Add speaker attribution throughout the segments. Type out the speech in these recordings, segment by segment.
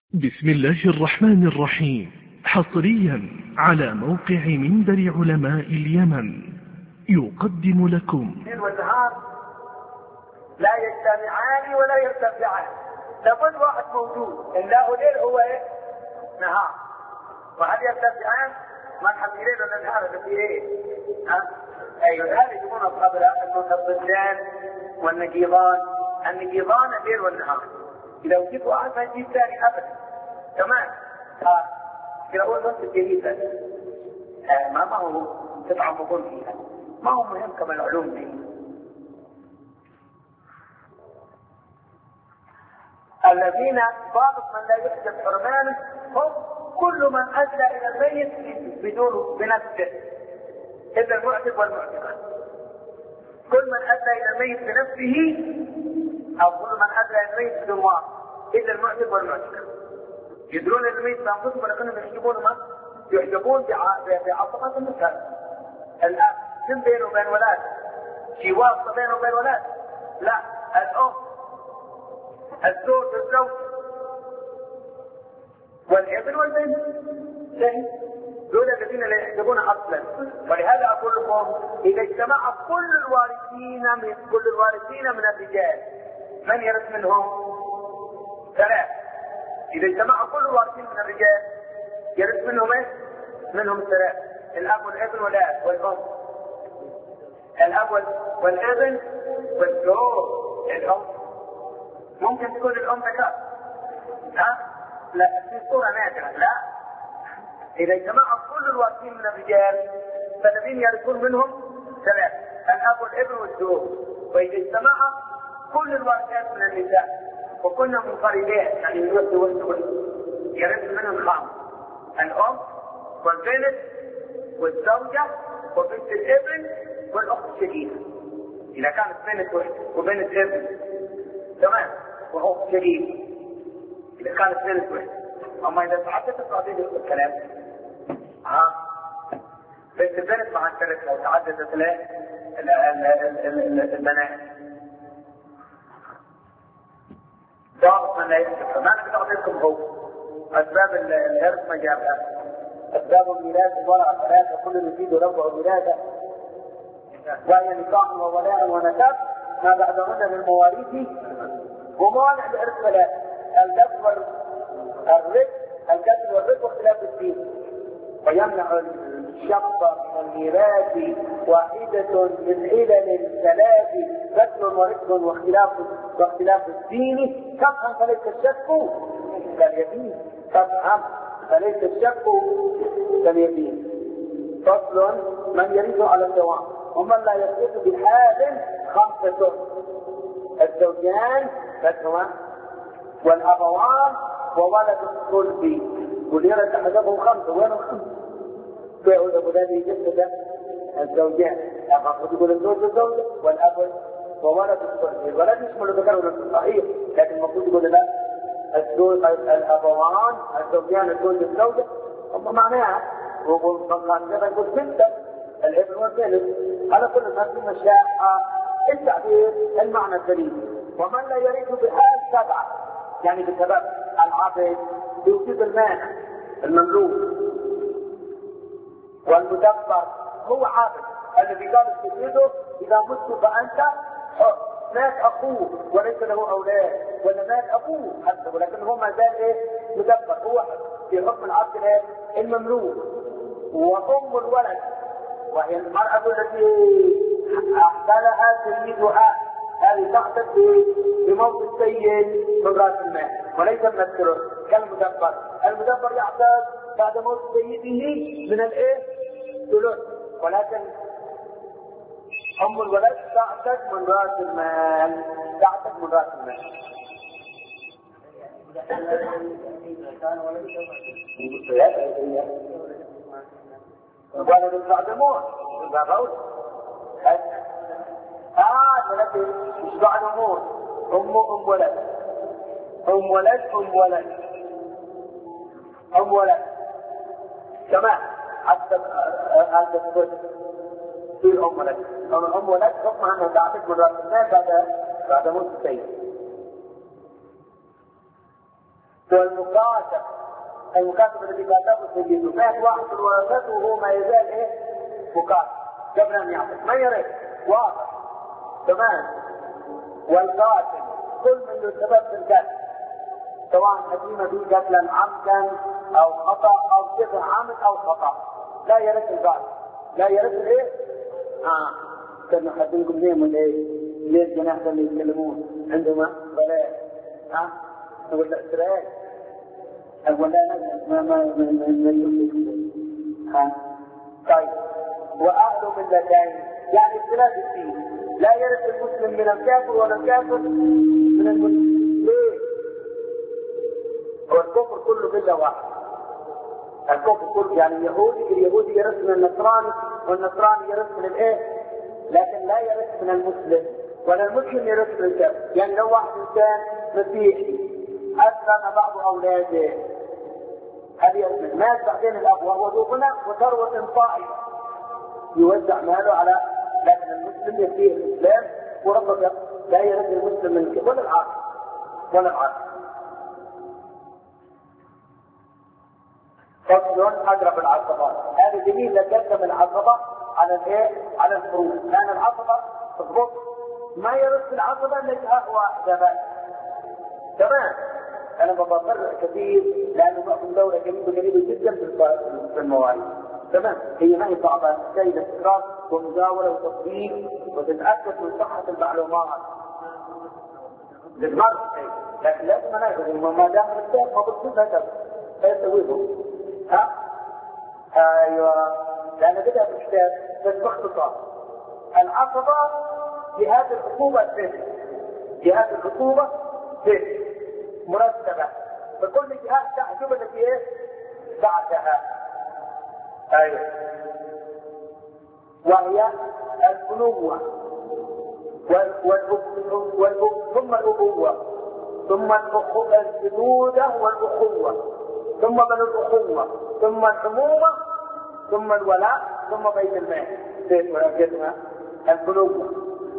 Speaker 1: بسم الله الرحمن الرحيم. حصريا على موقع منبر علماء اليمن يقدم لكم
Speaker 2: الليل والنهار لا يجتمعان ولا يرتفعان، لابد واحد موجود، إلا هو ليل هو ايه؟ نهار. وهل يرتفعان؟ ما نحب ليل ولا نهار اللي في ايه؟ ايوه، هذا يسمونه قبل انه الضدان والنقيضان. النقيضان الليل والنهار، اذا وجد واحد ما يجيب ثاني ابدا. تمام. يقول نص الجديد ما هو تتعمقون فيها، ما هو مهم كما العلوم دي. الذين ضابط من لا يحجب حرمانه هم كل من ادى الى الميت بدونه بنفسه، الا المعتق والمعتقه. كل من ادى الى الميت بنفسه، او كل من ادى الى الميت بدون واسطه، الا المعتق والمعتقه. يدرون الميت بانفسهم ولكنهم يحجبون بعصبات النساء. الاب كم بينه وبين ولاد؟ في واسطه بينه وبين ولاد؟ لا، الام، الزوج والزوج، والابن والبنت، دول الذين لا يحجبون اصلا. ولهذا اقول لكم اذا اجتمع كل الوارثين من الرجال، من يرث منهم؟ ثلاث. اذا اجتمع كل الوارثين من الرجال يرث منهم ايه؟ منهم ثلاث: الاب والابن والاب والام. الاب والابن والزوج. الام ممكن تكون الام ذكر، لا، في صورة نادرة. لا، إذا اجتمع كل الوارثين من الرجال فالذين يرثون منهم ثلاث: الأب والابن والزوج. وإذا اجتمع كل الوارثات من النساء وكنا منفردين، يعني الولد والزوج، يرث منهم خمس: الأم والبنت والزوجة وبنت الابن والأخت الشقيقة. إذا كانت بنت وبنت ابن، تمام، وأخت شقيقة. إذا كانت بنت واحدة. أما إذا تعددت تعديد الكلام، بنت البنت مع الثلاث لو تعددت له البنات. ضابط من لا يحجب. ما أنا بتعطي لكم هو أسباب الإرث ما جابها. أسباب الميراث ورع ثلاثة، كل يفيد ربع ميراثه، وهي نكاح وولاء ونسب ما بعدهن من المواريث. وموانع الإرث ثلاثة: القتل والرق واختلاف الدين. ويمنع الشق من الميراث واحدة من علل الثلاث: قتل ورق واختلاف الدين. كفها فليس الشك كاليمين. كفها فليس الشك كاليمين. فصل: من يرث على الدوام ومن لا يرث بحال خمسة: الزوجان والأبوان وولد الصلب. وليرة أحدهم خمسة. وين الخمسة؟ بيقول أبو ذلك جسد الزوجان، المفروض يقول الزوج والزوجة والأب وولد الصلب. الولد يشمل الذكر والأنثى صحيح، لكن المفروض يقول لا، الأبوان الزوجان الزوج والزوجة. هم معناها يقول ستة: الابن والبنت. على كل الناس مشاء التعبير المعنى الدليل. ومن لا يرث بحال سبعة، يعني بسبب العبد بوجود المانع المملوك. والمدبر هو عابد الذي قال سيده: إذا مت فأنت حر. مات أخوه وليس له أولاد، ولا مات أبوه حتى ولكن هو ما زال إيه؟ مدبر. هو في حكم العبد المملوك. وأم الولد وهي المرأة التي أحسنها سيدها، هذه تعتد بموت السيد من رأس المال وليس من الثلث كالمدبر. المدبر يعتد بعد موت سيده من ثلث، ولكن أم الولد تعتد من رأس المال. ولد بعد موت ولكن مش بعد موت. أم ولد كمان حتى الصدق في أم ولد حكم أنها تعتد من رأس المال بعد موت السيد. والمكاتب، المكاتب الذي كاتبه سيده، مات واحد من ورثته وهو ما يزال ايه؟ مكاتب قبل ان يعطي، ما يرث، واضح تمام. والقاتل كل من السبب في القتل، سواء حكيمة في قتلا عمدا او خطا او صفه عمد او خطا، لا يرث القاتل، لا يرث الايه؟ كنا حاطينكم ليهم ولا ايه؟ ليه الجناح اللي يتكلمون عندما ضلال؟ نقول لا اسرائيل اقول لا ما طيب. واهل ملتين يعني اختلاف الدين، لا يرث المسلم من الكافر ولا الكافر من المسلم. ليه؟ هو الكفر كله مله واحد، الكفر كله يعني اليهودي يرث من النصراني والنصراني يرث من الايه؟ لكن لا يرث من المسلم ولا المسلم يرث من الكافر. يعني لو واحد انسان مسيحي اسلم بعض اولاده، هل يرث؟ مات بعدين الاب وهو ذو غنى وثروه طائله يوزع ماله على، لكن المسلم يفيه الاسلام وربك لا يرث المسلم من الكافر ولا العاقل ولا العاقل. فصل اضرب العصبات، هذا دليل لقدم العصبه على الايه؟ على الفروض، لان العصبه تضبط ما يرث العصبه الا جهه واحده بس. تمام. انا بفرق كثير لانه معكم دوله قريبه جدا في المواعيد. تمام. هي ما هي صعبه، تحتاج استقرار ومزاوله وتطبيق وتتاكد من صحه المعلومات. للمرض لكن لازم ناخذ ما دام الكتاب ما بتصير هكذا فيسويهم. ايوه، لان بدأ في الكتاب بس باختصار. العصبه جهات العقوبه ست، جهات العقوبه ست مرتبه، فكل جهات تحجب التي ايه؟ بعدها. ايوه، وهي البنوه ثم الابوه ثم الجدوده والاخوه ثم بنو الاخوه ثم العمومه ثم الولاء ثم بيت المال. بيت ولاء البنوه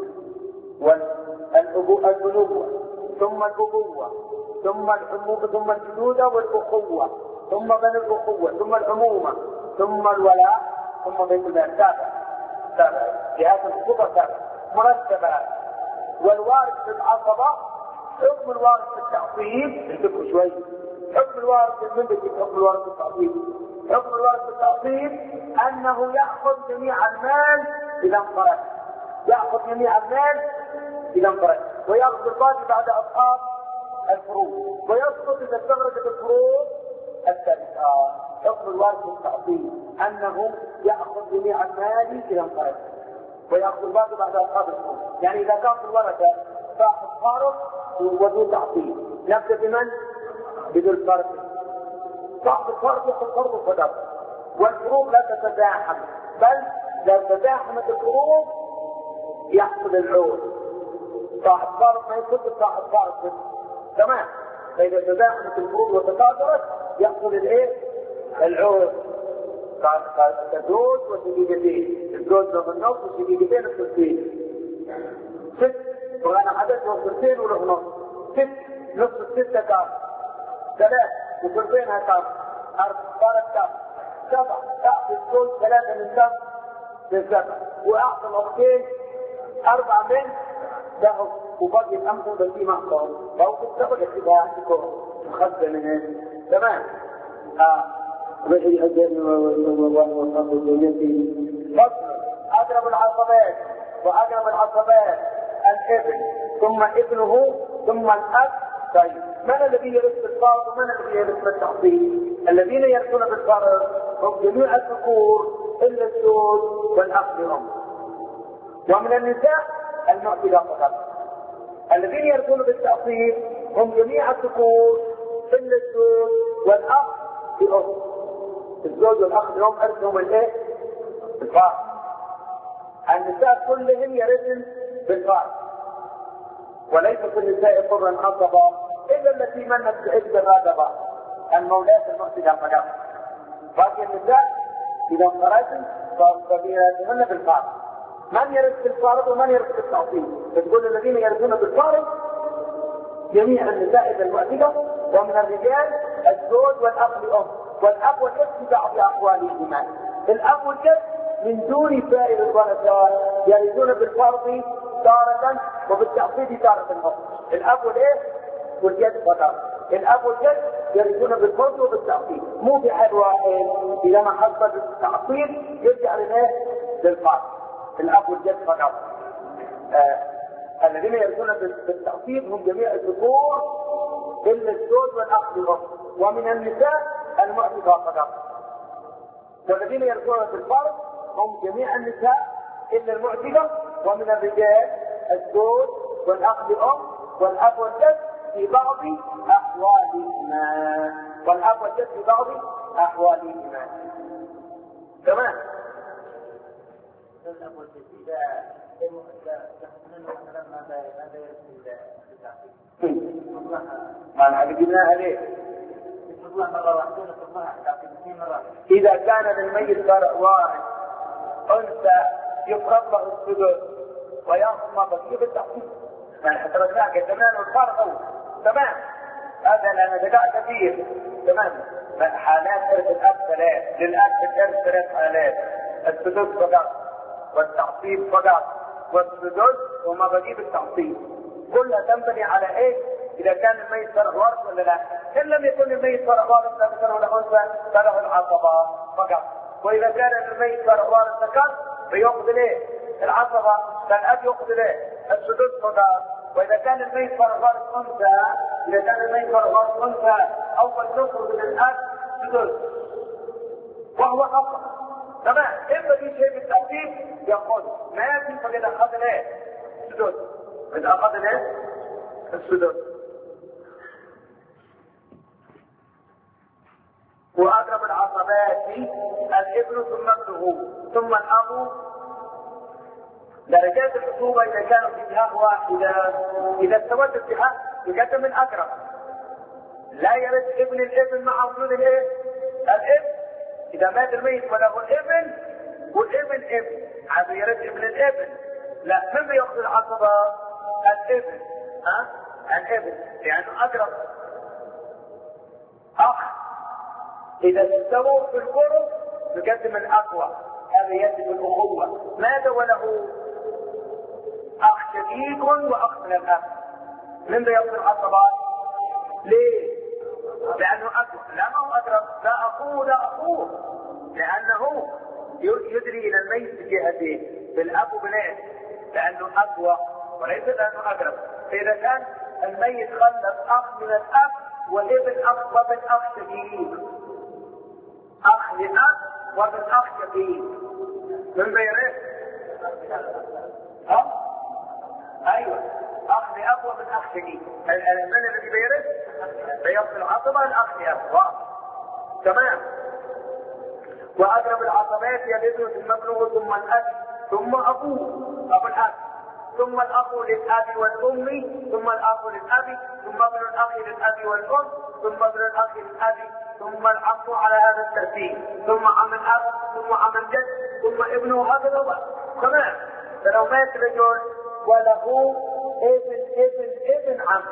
Speaker 2: والبنوه ثم الابوه ثم العمومه ثم الجدوده والاخوه ثم بنو الاخوه ثم العمومه ثم الولاء ثم بيت المال. سابع جهات العقوبه سابع مرتبات. والوارث في العصبه حكم الوارث في التعصيب، انتبهوا شوي، حكم الوارث من حكم الوارث في التعصيب، حكم الوارث في التعصيب انه ياخذ جميع المال اذا انفرد، ياخذ جميع المال اذا انفرد، وياخذ الباقي بعد اصحاب الفروض، ويسقط اذا استغرقت الفروض الثالثه. حكم الوارث في التعصيب انه ياخذ جميع المال اذا انفرد، وياخذ الباقي بعد اصحاب الفروض. يعني اذا كان في الورثه صاحب فارض وذو تعصيب، نبدا بمن؟ بذو الفرض. صاحب الفرض ياخذ فرض وصدق، والفروض لا تتزاحم، بل لو تزاحمت الفروض يحصل العود. صاحب فرض ما يكون صاحب فرض، تمام. فاذا تزاحمت الفروض وتكاثرت يحصل الايه؟ العود. كزوج وشقيقتين، الزوج له النص والشقيقتين الثلثين. ست، وانا عدد له ثلثين وله نص. ست، نص الستة كام؟ ثلاث، وثلثينها كام؟ صارت كام؟ سبع. اعطي الزوج ثلاثة من كام؟ من سبع، واعطي الاختين أربعة من ذهب، وبقي الأمثل بل معهم، فهو في السبع يحسبها عندكم مخزن من هنا. تمام. أقرب العصبات وأقرب العصبات الابن ثم ابنه ثم الأب. طيب، من الذي يرث بالفرض ومن الذي يرث بالتعصيب؟ الذين يرثون بالفرض هم جميع الذكور إلا الزوج والأخ لهم، ومن النساء المعتدة فقط. الذين يرثون بالتعصيب هم جميع الذكور إلا الزوج والأخ لهم. الزوج والأخ لهم أرثهم الايه؟ بالفرض. النساء كلهم يرثن بالفرض، وليس في النساء طرا عصبا الا التي منت بعده غاضبا، المولات المعتدة فقط. باقي النساء اذا انفردن فبيرثن بالفرض. من يرث بالفرض ومن يرث بالتعصيب؟ بتقول الذين يرثون بالفرض جميع النساء اذا المعتدة ومن الرجال الزوج والأب لأم، والأب والجد في بعض أحوالهما. الأب والجد من دون سائر الورثة يرثون بالفرض تارة وبالتعصيب تارة أخرى. الأب والجد فقط. الأب والجد يرثون بالفرض وبالتعصيب، مو بحال واحد. إذا ما حصل بالتعصيب يرجع للفرض. الأب والجد فقط. الذين يرثون بالتعصيب هم جميع الذكور إلا الزوج والأخ لأم، ومن النساء المعتقة فقط. والذين يرثون بالفرض هم جميع النساء إلا المعتقة، ومن الرجال الزوج والأخ لأم والأب والجد في بعض أحوالهما. والأب والجد في بعض أحوالهما. تمام. الأب والجد إذا جبناها ليه؟ إذا كان للميت وارث أنثى يفرض له السدس ويأخذ ما بقي بالتعصيب. يعني حسبناك زمان والفرق تمام. هذا لأن ذكاء كثير. تمام. حالات إرث الأب ثلاث، للأب الإرث 3 حالات: السدس فقط، والتعصيب فقط، والسدس وما بقي بالتعصيب. كلها تنبني على ايه؟ اذا كان الميت فرع وارث ولا لا. ان لم يكن الميت فرع وارث لا ذكر ولا انثى فله العصبه فقط. واذا كان الميت فرع وارث ذكر فيأخذ له العصبه، فالاب يأخذ له السدس فقط. واذا كان الميت فرع وارث انثى، اذا كان الميت فرع وارث انثى اول يخرج للاب سدس وهو اصل. تمام. اما في شيء بالترتيب يأخذ، ما في فقد اخذ له سدس. إذا أخذنا السدس. وأقرب العصبات الابن ثم ابنه ثم الأب. درجات الخطوبة إذا كانوا في جهة واحدة، إذا استوت الجهة يقدم الأقرب. لا يرث ابن الابن مع وجود الابن. إذا مات الميت وله الابن والابن ابن، هذا يرث ابن الابن. لا، من بيأخذ العصبة؟ الابن. الابن لأنه أقرب. أخ إذا استووا في القرب يقدم الأقوى، هذا يجب الأخوة. ماذا وله أخ شقيق وأخ من الأب، من بيأخذ العصبات؟ ليه؟ لأنه أقوى. لا، ما هو أقرب. لا أخوه لا أخوه، لأنه يدري إلى الميت بجهتين، بالأب وبالابن، لأنه أقوى وليس لأنه أقرب. فإذا كان الميت خلف أخ من الأب وابن أخ وابن أخ شقيق، أخ لأب وابن أخ شقيق، من بيرث؟ أيوه، أخ لأب وابن أخ شقيق. من الذي بيرث؟ بيأخذ العصبة الأخ لأب. تمام. وأقرب العصبات هي الابن ثم ابنه ثم الأب ثم أبوه أبو الأب، ثم الأخ للأب والأم، ثم الأخ للأب، ثم ابن الأخ للأب والأم، ثم ابن الأخ للأب، ثم العم على هذا الترتيب، ثم عم الأب، ثم عم الجد، ثم ابنه هكذا. تمام. فلو مات رجل وله ابن عم،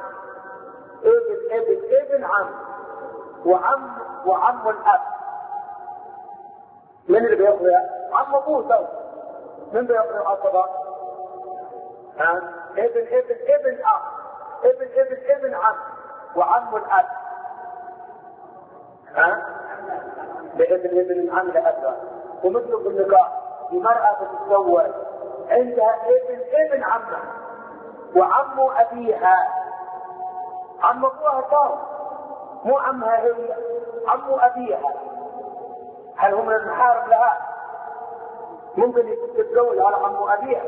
Speaker 2: ابن عم وعم الأب، من اللي بياخذها؟ عم ابوه تو. من بياخذ العصبة؟ ابن اخ، ابن عم وعم الاب. ابن عم لأبها. ومثل في النكاح المرأة تتزوج عندها ابن عمها وعم ابيها. عم ابوها طار، مو عمها هي، عم ابيها. هل هم المحارم لها؟ ممكن تتزوج على عم ابيها؟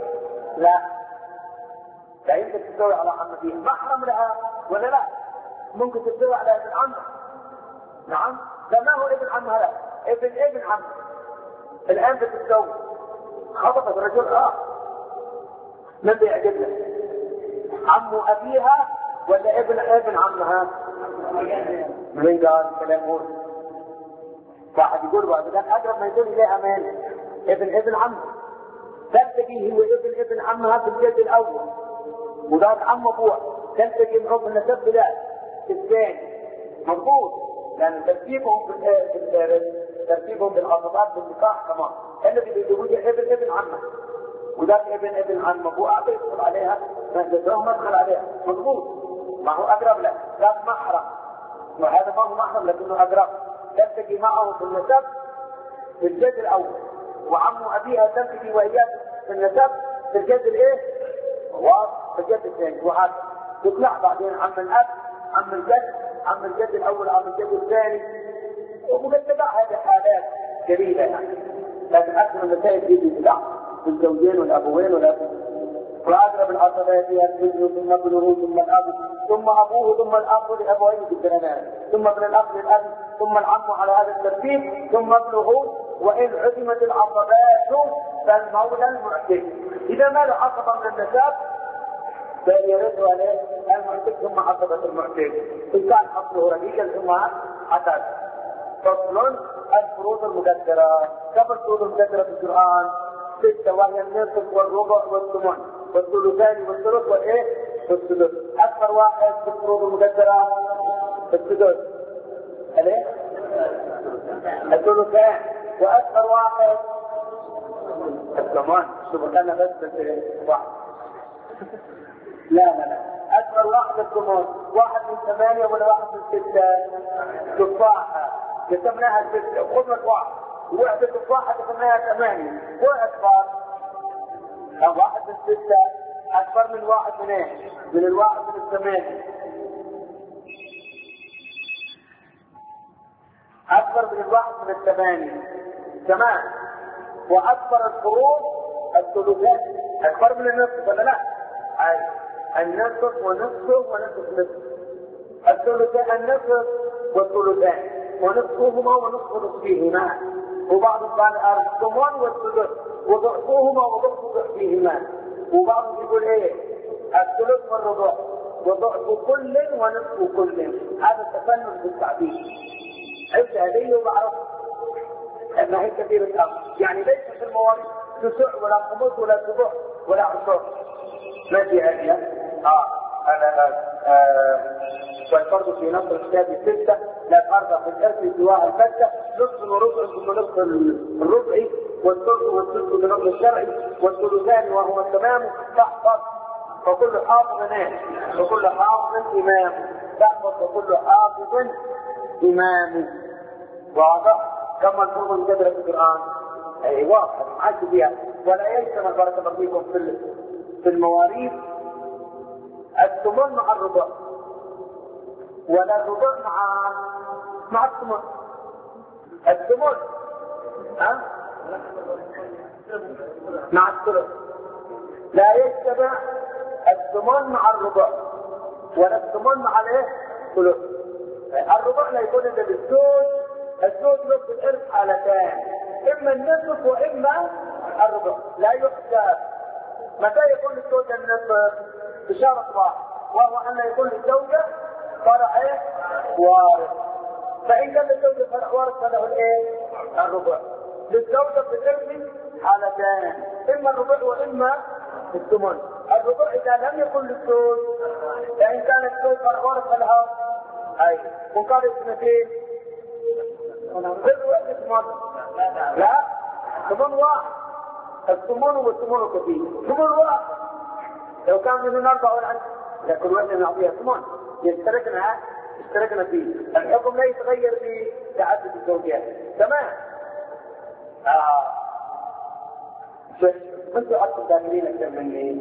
Speaker 2: لا يمكن تتزوج على عم ابيها. محرم لها ولا لا؟ ممكن تتزوج على ابن عمها. نعم. لا، ما هو ابن عمها، لا، ابن عمها. الان بتتزوج، خطبت رجل من بيعجبنا؟ عم ابيها ولا ابن عمها؟ من قال كلام هو واحد يقول واحد كان اقرب ما يقول اليها من ابن عمها. تلتقي هو ابن عمها في الجد الاول، وذاك عم ابوها تلتقي معه في النسب ذاك الثاني. مضبوط، لأن ترتيبهم بالإرث ترتيبهم بالعصبات بالنكاح كمان. الذي بيتزوجها ابن عمه وذاك ابن عمه ابو ابي يدخل عليها فهو مدخل عليها مضبوط، ما هو اقرب له، ذاك محرم وهذا ما هو محرم لكنه اقرب، تلتقي معه في النسب في الجد الاول، وعم ابيها تلتقي واياه في النسب في الجد الايه؟ في الجد الثاني، وهذا تطلع بعدين عم الاب عم الجد الاول عم الجد الثاني، وقد تبع هذه حالات كبيره يعني، لكن اكثر المسائل في تبع الزوجين والابوين والابوين. واقرب العصبات هي الابن ثم ابنه ثم الاب ثم ابوه ثم الاخ لابويه بالدنانات ثم ابن الاخ للاب ثم العم على هذا الترتيب ثم ابنه، وان عدمت العصبات فالمولى المعتق. اذا ما له عصبه من النساب فيرد عليه المعتق ثم عصبه المعتق، ان كان اصله رقيقا ثم عتاد. فصل الفروض المقدره. كم الفروض المقدره في القران؟ 6، وهي النصف والربع والثمن والثلثان والثلث والايه؟ والسدس. اكثر واحد في الفروض المقدره السدس، الايه؟ الثلثان. واكثر واحد الثمن. شوفوا كان بس واحد. لا اكثر واحد الثمن، 1 من 8 ولا 1 من 6؟ تفاحه قسمناها 6 خذت واحد، وحده تفاحه قسمناها 8 واكبر. 1 من 6 اكبر من 1 من ايه؟ من 1 من 8. اكبر من 1 من 8 تمام. واكبر الفروض الثلثان، اكبر من النصف ولا لا؟ النصف ونصفه ونصف نصف. الثلثان النصف والثلثان ونصفهما ونصف نصفهما، وبعض قال الثمن والثلث وضعفهما وضعف ضعفهما، وبعض يقول ايه؟ الثلث والربع وضعف كل ونصف كل. هذا التفنن في التعبير. عرفت هذه وبعرف ما هي كثير الامر، يعني ليس في المواريث تسع ولا خمس ولا سبع ولا عشر، ما في هذه. والفرض في نص الكتاب 6، لا فرض في الارث سواء الفتة، نصف وربع ثم نصف الربع والثلث والثلث بنصف الشرعي والثلثان وهو التمام. تحفظ فكل حافظ وكل حافظ امام، تحفظ وكل حافظ امام. واضح؟ كما الفروض المقدرة في القرآن اي واضح معك بها. ولا يجتمع بارك الله فيكم في المواريث الثمن مع الربع، ولا الربع مع الثمن. الثمن مع الثلث، لا يجتمع الثمن مع الربع ولا الثمن مع الايه؟ الثلث. الربع لا يكون الا بالزوج. الزوج له في الارث حالتان، اما النصف واما الربع، لا يحسب. متى يكون للزوجة النصف؟ بشرط واحد، وهو ان يكون للزوجة فرع وارث. فان كان للزوجة فرع وارث فله الايه؟ الربع. للزوجة في الارث حالتان، اما الربع واما الثمن. الربع اذا لم يكن للزوج، فان كان الزوج فرع وارث فلها اي وقال اثنتين لا ثمن واحد. الثمن والثمن كثير، ثمن واحد. لو كان من 4 ولا 10 لكن واحد نعطيها ثمن اشتركنا فيه. الحكم لا يتغير في تعدد الزوجات. تمام. انتوا اصلا داخلين اكثر مني.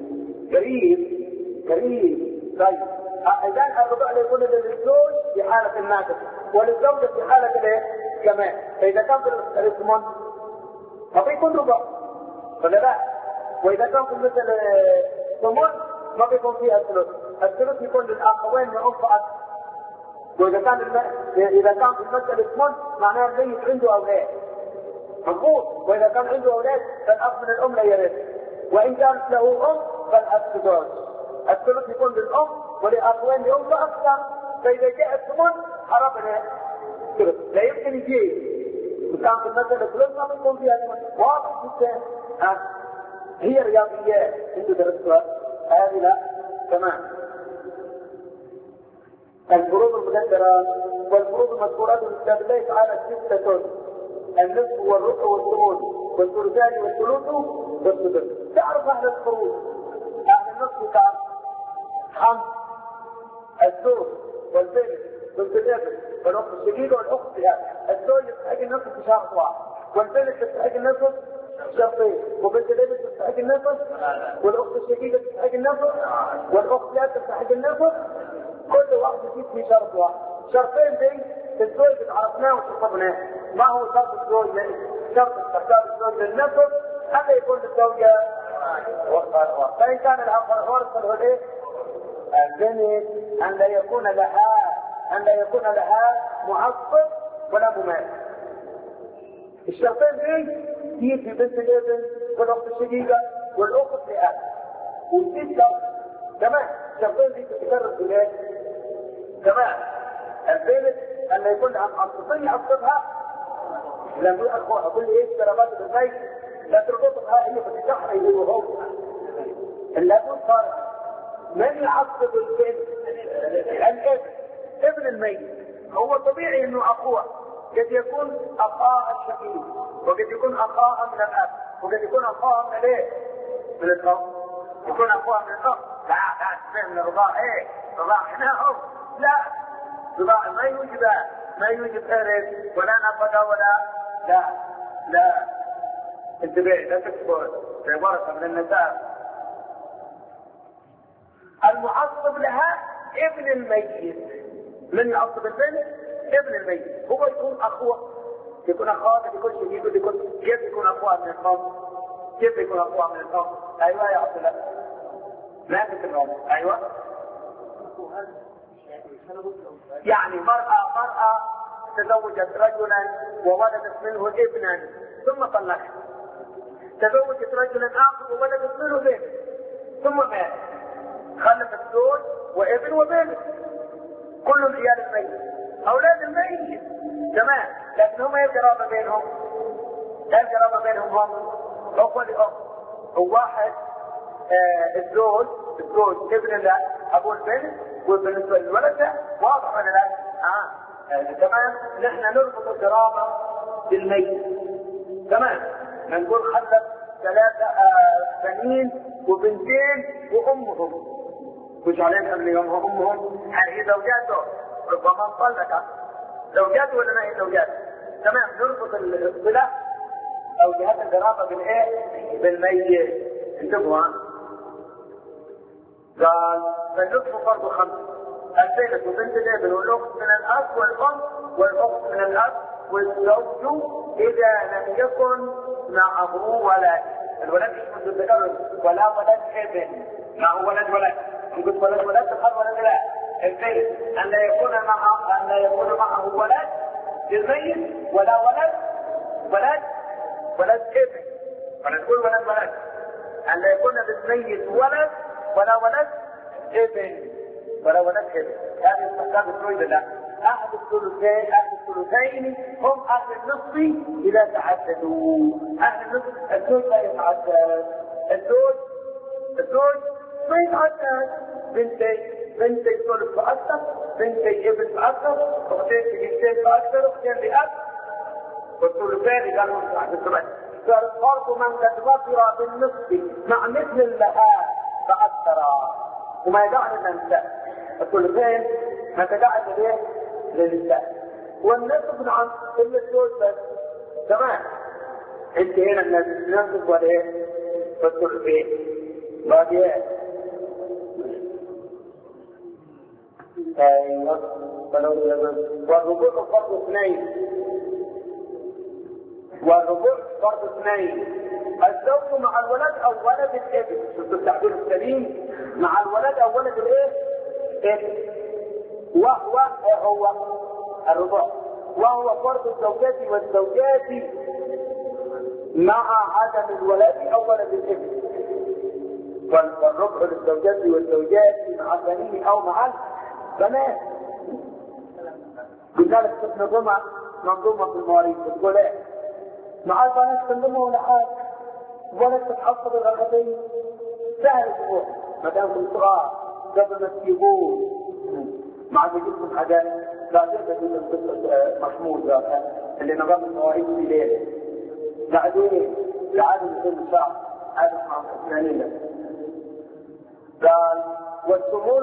Speaker 2: قريب. طيب اذا الربع لا يكون للزوج في حاله الناقص وللزوجه في حاله الايه؟ كمان. فاذا كان في الثمن ما بيكون ربع ولا لا؟ واذا كان في مثل ثمن ما بيكون فيها الثلث. الثلث يكون للاخوين لأم فقط. واذا كان في المسألة ثمن معناه الميت عنده اولاد مضبوط، واذا كان عنده اولاد فالاب من الام لا يرث، وان كانت له ام فالاب سدس. الثلث يكون للام ولاخوين لام فاكثر. فاذا جاء الثمن حرمنا الثلث، لا يمكن يجي. وكان في المسألة ثلث ما بيكون فيها ثمن. واضح جدا. هي رياضيات انتوا درستوها هذه؟ لا تمام. الفروض المقدرة والفروض المذكورات في كتاب الله تعالى 6 النصف والربع والثمن والثلثان والثلث والسدس. تعرف أهل الفروض أهل النصف كم؟ 5 الزوج والبنت والابن والأخت الشقيقة والأخت الزوج يستحق النصف بشرط واحد، والبنت تستحق النصف شرطين، وبنت الابن تستحق النصف، والأخت الشقيقة تستحق النصف، والأخت لا تستحق النصف. كل واحد يجيب في شرط واحد. شرطين دي الزوج عرفناه وشطبناه. ما هو شرط الزوج؟ شرط استحقاق الزوج للنصف حتى يكون للزوجة وقت. فإن كان الأخر ورث فالهدى البنت أن لا يكون لها معصب ولا مماثل. الشرطين دي في بنت الابن والأخت الشقيقة والأخت لأب والستة كمان. الشرطين دي تتكرر في الايه؟ كمان البنت أن يكون لها معصبين يعصبها لم يأخوها كل ايش ضربات بالبيت لا تربطها هي بتتحرى يجيبوا اللابد صار من يعصب البنت؟ الابن ابن الميت. هو طبيعي انه اخوه قد يكون اخاها الشقيق وقد يكون اخاها من الاب وقد يكون اخاها من الايه؟ من الاب. يكون اخوها من الاب. لا من الرضاع. ايه رضاع هنا لا رضاع ما يوجد ارث ولا نفقه ولا لا انتبه لا تكفر في ورثه من النساء. المعصب لها ابن الميت. من يعصب البنت؟ ابن الميت. هو يكون اخوه يكون اخوه يكون شقيق يكون كيف يكون اخوها من الام؟ كيف يكون اخوها من الام؟ ايوه يا عبد الله ما تفهمون. ايوه يعني مرأة تزوجت رجلا وولدت منه ابنا ثم طلقها. تزوجت رجلا اخر وولدت منه بنت ثم مات. خلفت زوج وابن وبنت كلهم عيال الميت اولاد الميت تمام. لكن هم ايه القرابه بينهم؟ هم اخوه لام. وواحد الزوج ابن ابو البنت والبنت الولد. واضح ولا لا؟ تمام. نحن نربط القرابه بالميت تمام. نقول خلف 3 بنين وبنتين وامهم مش عليهم قبل يوم امهم هي زوجاته ربما انطلقت زوجاته ولا ما هي زوجاته تمام. نربط الصله او جهات القرابه بالايه؟ بالميت. انتبهوا قال فالنصف فرض 5 البنت وبنت الابن والاخت من الاب والام والاخت من الاب والزوج اذا لم يكن معه ولد. الولد مش منذ التكرر ولا ولد ابن. ما هو ولد نقول ولد تخل ولد لا. البيت ان لا يكون معه ولد للميت ولا ولد ابن. ونقول ولد ان لا يكون للميت ولد ولا ولد ابن. هذه استحقاق الزوج لا. احد الثلثين هم اهل النصف اذا تعددوا. اهل النصف الزوج لا يتعدد. الزوج ما يتعدد. بنتي ثلث فاكثر، بنتي ابن فاكثر، اختين بنتين فاكثر، اختين باب والثلثين قالوا تحت الثلث. فالفرق من قد ظفر بالنصف مع مثل لها فاكثر وما يدعي للنساء. الثلثين ما تدعي للنساء والنصف نعم كل الزوج بس تمام. انت هنا النصف والايه؟ والثلثين باقي ايوه. والربوع فرض 2 الزوج مع الولد او ولد الابن. شفتوا التعبير السليم؟ مع الولد او ولد الايه؟ ابن. وهو الربوع وهو فرض الزوجات والزوجات مع عدم الولد او ولد الابن. والربع للزوجات والزوجات مع البنين او مع البنات. لذلك تنظم منظومه في المواريث تقول ايه؟ مع البنات تنظمها ولا حاجه ولا تتحصل الرغبين سهل الاسبوع ما دام في الصغار قبل ما تجيبوه مع وجودكم حاجات لا تقدر تجد قصة محمود ذاك اللي نظام المواعيد في ليلة بعدين لعادة كل شهر هذا مع الثانية قال والشمول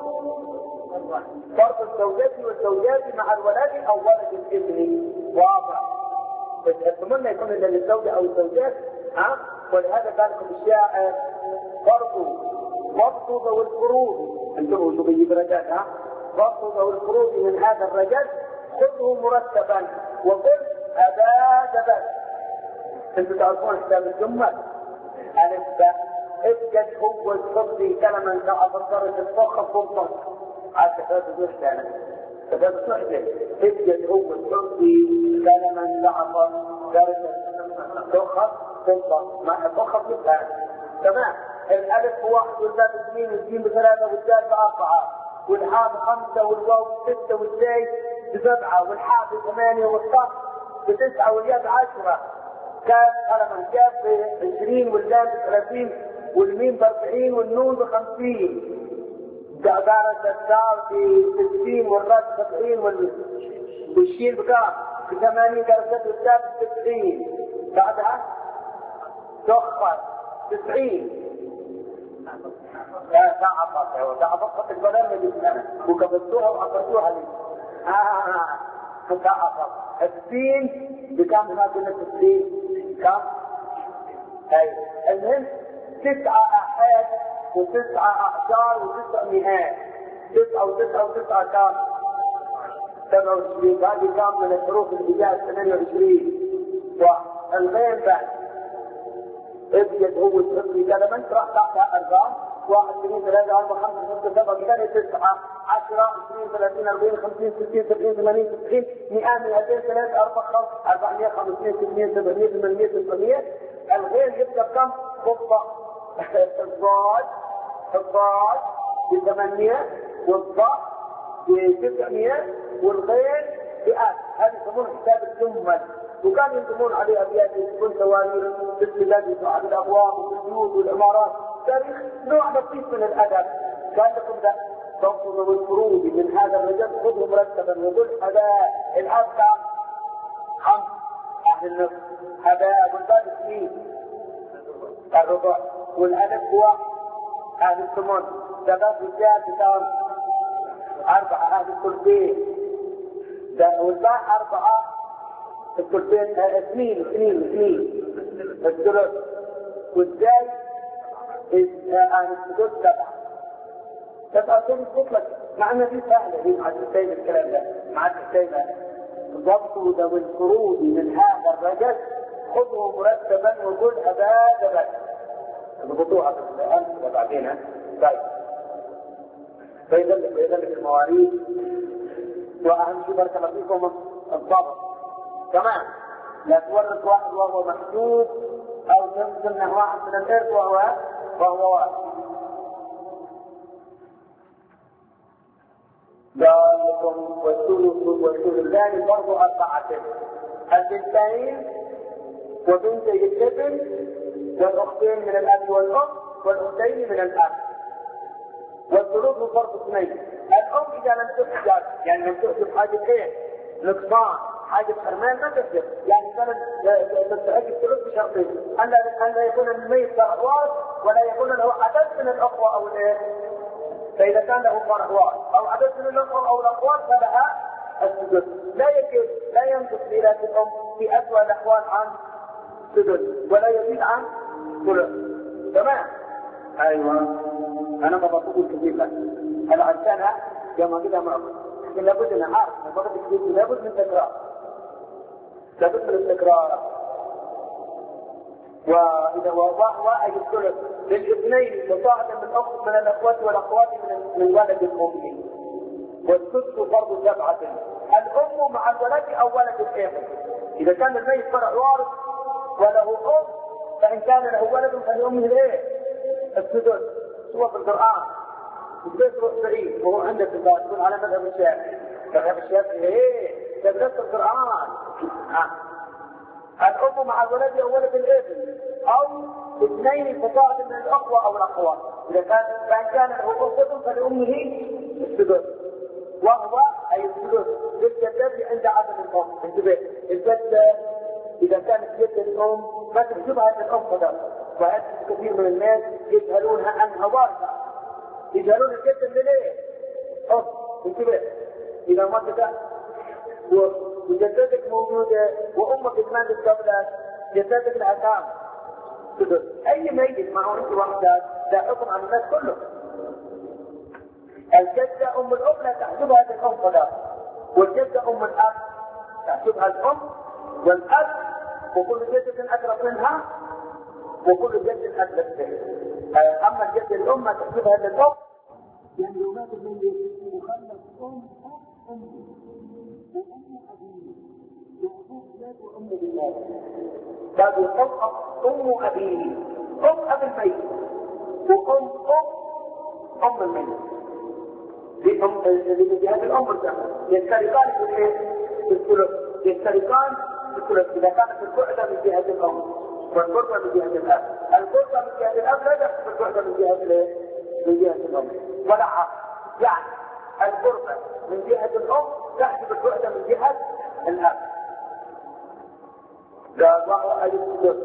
Speaker 2: فرق الزوجات والزوجات مع الولد أو ولد الابن واضح. الشمول يكون إلا للزوجة أو الزوجات ولهذا قال لكم الشاعر ضبط ذوي الفروض انتبهوا شو بيجيب رجال ضبط ذوي الفروض من هذا الرجل خذه مرتبا وقل أبا جبل. انتوا تعرفون حساب الجمل ألف ابجد هو الصدي كلمة تعبطرت الفخ فوق على كتاب الوحدة كتاب الوحدة ابجد هو الصدي كلمة تعبطرت الفخ فوق مع الفخ فوق تمام. الألف بواحد والباء باثنين والجيم بثلاثة والدال بأربعة والحاء بخمسة والواو بستة والزاي بسبعة والحاء بثمانية والطاء بتسعة والياء بعشرة كاف قلم الكاف ب20 واللام ب30 والميم ب40 والنون ب50 دارة الدار ب60 والراء ب70 والشين بكام ب80 درجة والتاء ب90 بعدها تخفض 90 لا تعبط البرامج وكبتوها وعبرتوها لي تعبط السين بكم هناك السين كم اي المهم 9 احاد و9 اعشار و9 مئات 9 و9 و9 كم 27 هذه كم من الحروف الهجاء 28 والغين بعد ابيض هو الصدري كلمة راح تحتها أربعة 1 2 3 4 5 6 7 8 9 10 20 30 40 50 60 70 80 90 100 200 3 4 5 400 500 600 700 800 900 الغير يبقى كم؟ خطة الضاد ب800 والضاء ب900 والغير ب1000 هذه يسمون حساب الجمل وكانوا ينظمون عليه أبيات يكون تواريخ في البلاد وعلى الأبواب والبيوت والعمارات تاريخ نوع بسيط من الأدب. قال لكم ده ضبط ذوي الفروض من هذا الرجل خذه مرتبا وقل هذا الأربع 5 أهل النصف هذا والباب 2 الربع والألف 1 أهل الثمن 3 رجال بتاعهم 4 أهل الثلثين والباء 4 الثلثين 2 الثلث والزاي أهل الثلث 7 مطلق مع أنها دي سهلة دي مع التسيب الكلام ده مع التسيب ضبط ذوي الفروض من هذا الرجل خذه مرتبا وقل أبا جبل ضبطوها في الآن بعدين طيب فيذلك المواريث وأهم شيء بارك الله فيكم الضبط كمان لا تورث واحد وهو محجوب أو تمنع واحد من الإرث وهو واحد. قال لكم والثلثان برضو 4 البنتين وبنتي الابن والأختين من الأب والأم والأختين من الأب والثلث فرض 2 الأم إذا لم تحجب يعني لم تحجب حاجة إيه؟ نقصان حاجة حرمان ما تحجب يعني كانت تستحق الثلث بشرطين أن لا يكون الميت فرعوات ولا يكون له عدد من الأخوة أو الإيه؟ فإذا كان له فرعوات أو عدد من الأخوة أو الأخوات فلها السدس لا ينقص ميراث الأم في أسوأ الأحوال عن سدس ولا يزيد عن ثلث. تمام؟ أيوة أنا ما بقول كثير لك أنا عشانها يوم كده معكم لكن لابد أن أعرف أن بقول كثير لابد من تكرار لابد من التكرار. وإذا واحد الثلث للاثنين فصاعدا من الأخوات والأخوات من ولد الأم والسدس فرض 7 الأم مع الولد أو ولد الابن. إذا كان الميت فرع وارث وله أم فإن كان له ولد فلأمه الإيه؟ السدس. هو في القرآن يذكر سعيد وهو عندك تقول على مذهب الشافعي. مذهب الشافعي إيه؟ تدرس القرآن. الأم مع الولد أو ولد الابن أو 2 فصاعدا من الأخوة أو الأخوات. إذا كان فإن كان له أخوة فلأمه السدس. وهو أي الثلث للجدات عند عدم الأم. انتبه، الجدة إذا كانت جد الأم ما تحسبها الأم فقط، وهذا كثير من الناس يجهلونها أنها وارثة، يجهلون الجد من إيه؟ أم. انتبه، إذا ماتت وجدتك موجودة وأمك كمان قبلك، جدتك لها كام؟ أي ميت معه أنت وحدك لا حكم على الناس كله. الجدة أم الأم لا تحسبها الأم فقط، والجدة أم الأب تحسبها الأم والأب، وكل جدة أقرب منها وكل جدة أقرب منها. أما الجدة الأم ما تحسبها الأم، يعني لو مات الميت وخلف أم وأم بالله بعد أم أبيه، أم أبي الميت وأم الميت، دي أم اللي بجهاز الأمر ده يشتركان في الإيه؟ في الثلث، يشتركان في الثلث إذا كانت القعدة من جهة الأم والقربة من جهة الأب. القربة من جهة الأب لا تحسب القعدة من جهة الإيه؟ من جهة الأم ولا عقل، يعني القربة من جهة الأم تحسب القعدة من جهة الأب. لا الله أي الثلث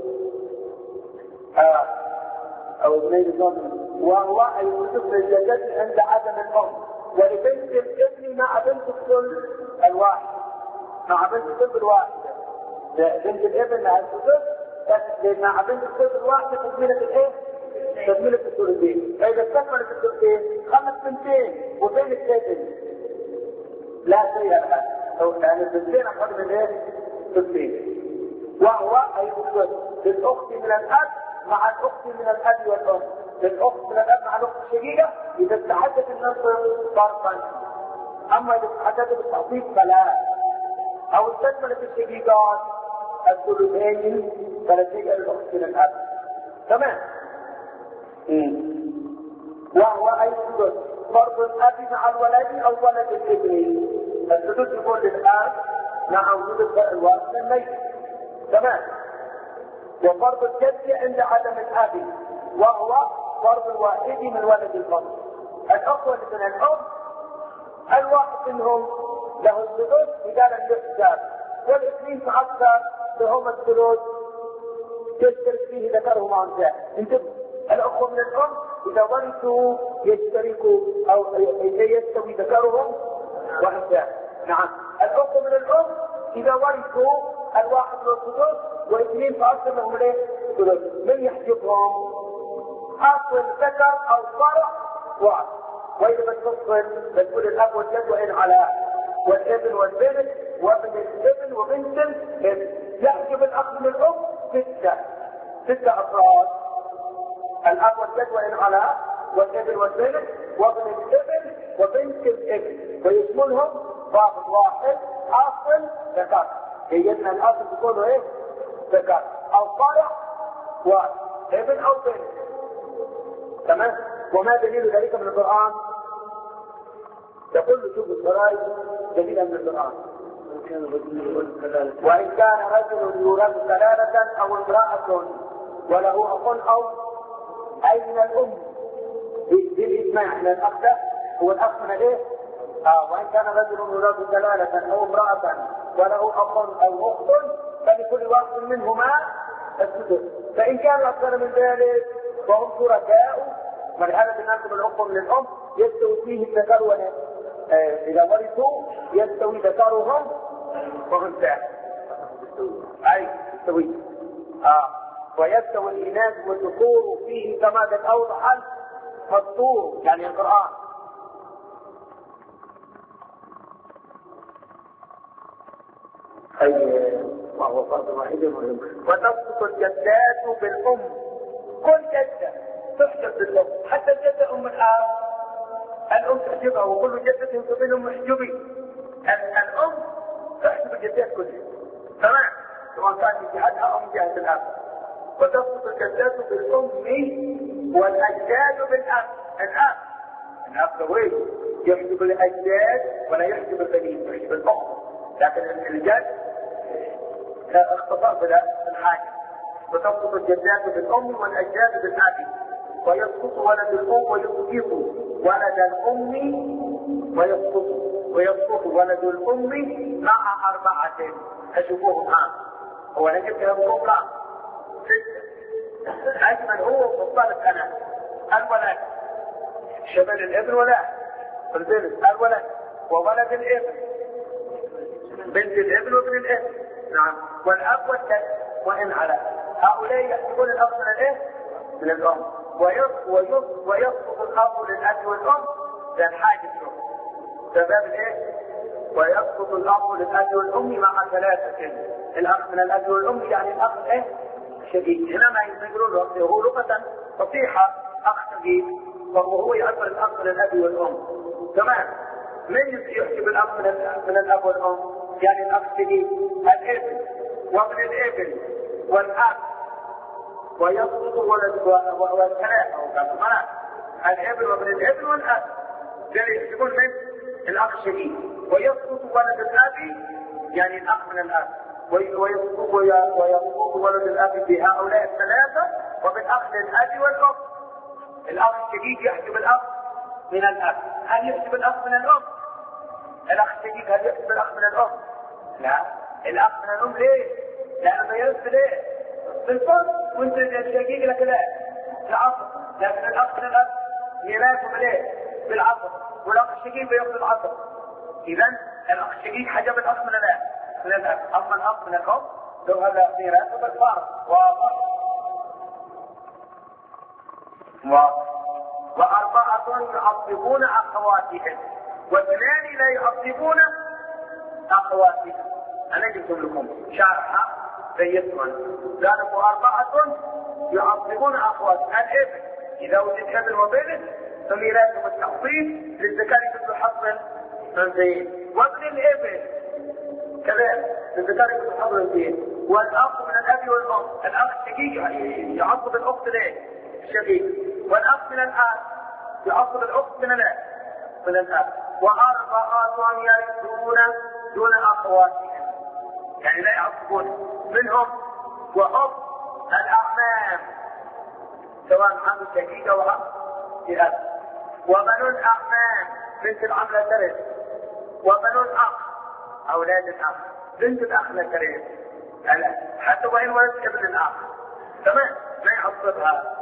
Speaker 2: أو ابنين الضمن، وهو أي الثلث للجدات عند عدم الأم، ولبنت الابن مع بنت الثلث الواحد، مع بنت الثلث الواحد. بنت الابن مع الثلث مع بنت الثلث الواحد تكملة الايه؟ تكملة الثلثين. فإذا استكملت الثلثين خمس بنتين وبين الابن لا شيء لها، يعني البنتين أقل من ايه؟ ثلثين. وهو أي الثلث للأخت من الأب مع الأخت من الأب والأم، للأخت من الأب مع الأخت الشقيقة إذا استحدت النصر فرقا، أما إذا استحدت بالتعطيف فلا، أو استكملت الشقيقات الثلثين فلا شيء للأخت من الأب. تمام. وهو أي الثلث فرض الأب مع الولد أو ولد الابن، الثلث يكون للأب مع وجود الوارث الميت. تمام. وفرض الجد عند عدم الأب، وهو فرض الواحد من ولد الأم. الأخوة من الأم الواحد منهم له الثلث إذا لم يحسب، والاثنين فأكثر لهم الثلث يشترك فيه ذكرهم مع أنثى. انتبهوا، الأخوة من الأم إذا ورثوا يشتركوا أو يستوي ذكرهم وأنثى. نعم، الأخوة من الأم إذا ورثوا الواحد من الثلث واثنين فأكثر لهم الايه؟ الثلث. من يحجبهم؟ أصل ذكر أو فرع واحد. وإذا بتفصل بتقول الأب والجد وإن على والابن والبنت وابن الابن وبنت الابن. يحجب الأخ من الأم ستة أفراد، الأب والجد وإن على والابن والبنت وابن الابن وبنت الابن، ويشملهم ضابط واحد أصل ذكر. هيئتنا الأصل تكون ايه؟ ذكر أو فرع واحد، ابن أو بنت. تمام. وما دليل ذلك من القرآن؟ يقول شوف الضرائب دليلا من القرآن. وإن كان رجل يورث كلالة أو امرأة وله أخ أو أين الأم بالإجماع من الأخ هو الأخ من الإيه؟ وإن كان رجل يورث كلالة أو امرأة وله أخ أو أخت فلكل واحد منهما السدس. فإن كان أكثر من ذلك وهم شركاء، ولهذا بناخذ الأخ من الأم يستوي فيه الذكر إذا ورثوا يستوي ذكرهم وأنثاهم. أي يستوي ويستوي الإناث والذكور فيه كما قد أوضح المسطور يعني القرآن. وهو فرض واحد مهم. وتسقط الجدات بالأم، كل جدة تحجب بالأم، حتى الجدة أم الآب الأم تحجبها، وكل جدة منهم محجوبي. الأم تحجب الجدات كلها. تمام. سواء كان من جهتها أو من جهة الأب. وتسقط الجدات بالأم والأجداد بالأب. الأب قوي يحجب الأجداد ولا يحجب البنين، يحجب الأم. لكن الجد اختصار بلا الحاجة. وتسقط الجدات بالأم والأجداد بالأب، ويسقط ولد الأم ويسقط ولد الأم ويسقط ولد الأم مع 4. أشوفوهم هو أنا جبت لهم كام؟ 6. أجمل هو مختلف أنا الولد شمال الابن ولا البنت الولد وولد الابن بنت الابن وابن الابن نعم والأب والجد وإن على هؤلاء يحسبون الأب من الإيه؟ من الأم ويسقط الأب للأب والأم ده الحاجة ده باب الإيه؟ ويسقط الأب للأب والأم مع 3. الأخ من الأب والأم يعني الأخ إيه؟ شديد. هنا ما يقولون له هو لغة فصيحة أخ شديد وهو يعبر الأخ من الأب والأم. تمام. من يحسب الأخ من الأب والأم؟ يعني الأخ شديد الابن وابن الابن والأب ويسقط والثلاثة وكمان الابن وابن الابن والأب يحسبون من الأخ الشديد ويسقط ولد الأب يعني الأخ من الأب ويسقط ولد الأب بهؤلاء 3 وبالأخ للأب والأم. الأخ الشديد يحسب الأخ من الأب. هل يحسب الأخ من الأم؟ الأخ الشديد هل يحسب الأخ من الأم؟ لا. الأخ من الأم ليه؟ لأنه يرث ليه؟ بالفرض وانت الشقيق لك لا العصر. لكن الأخ من الأب ميراثه بالايه؟ بالعصر. والأخ الشقيق بياخذ العصر. إذا الأخ الشقيق حجب الأخ من الأب من الأب. أما الأخ من الأم لو هذا ميراثه بالفرض واضح. و4 يعصبون أخواتهم و2 لا يعصبون أخواتهم. أنا جبتم لكم شرحة بيتون ذلك 4 يعصبون أخواتهم. الابن إذا وجد ابن وبنت فميراثهم التعصيب للذكر مثل حظ الأنثيين وابن الابن كذلك للذكر مثل حظ الأنثيين. والأخ من الأب والأم الأخ الشقيق يعصب الأخت ليه؟ الشقيق. والأخ من الآب يعصب الأخت من الآب. 4 يرثون دون أخواتهم يعني لا يعصبون منهم. وأب الأعمام سواء عم الشقيق أو عم الأب. وبنو الأعمام بنت العم لا ترث. وبنو الأخ أولاد الأخ بنت الأخ لا ترث حتى وإن ولد ابن الأخ تمام ما يعصبها.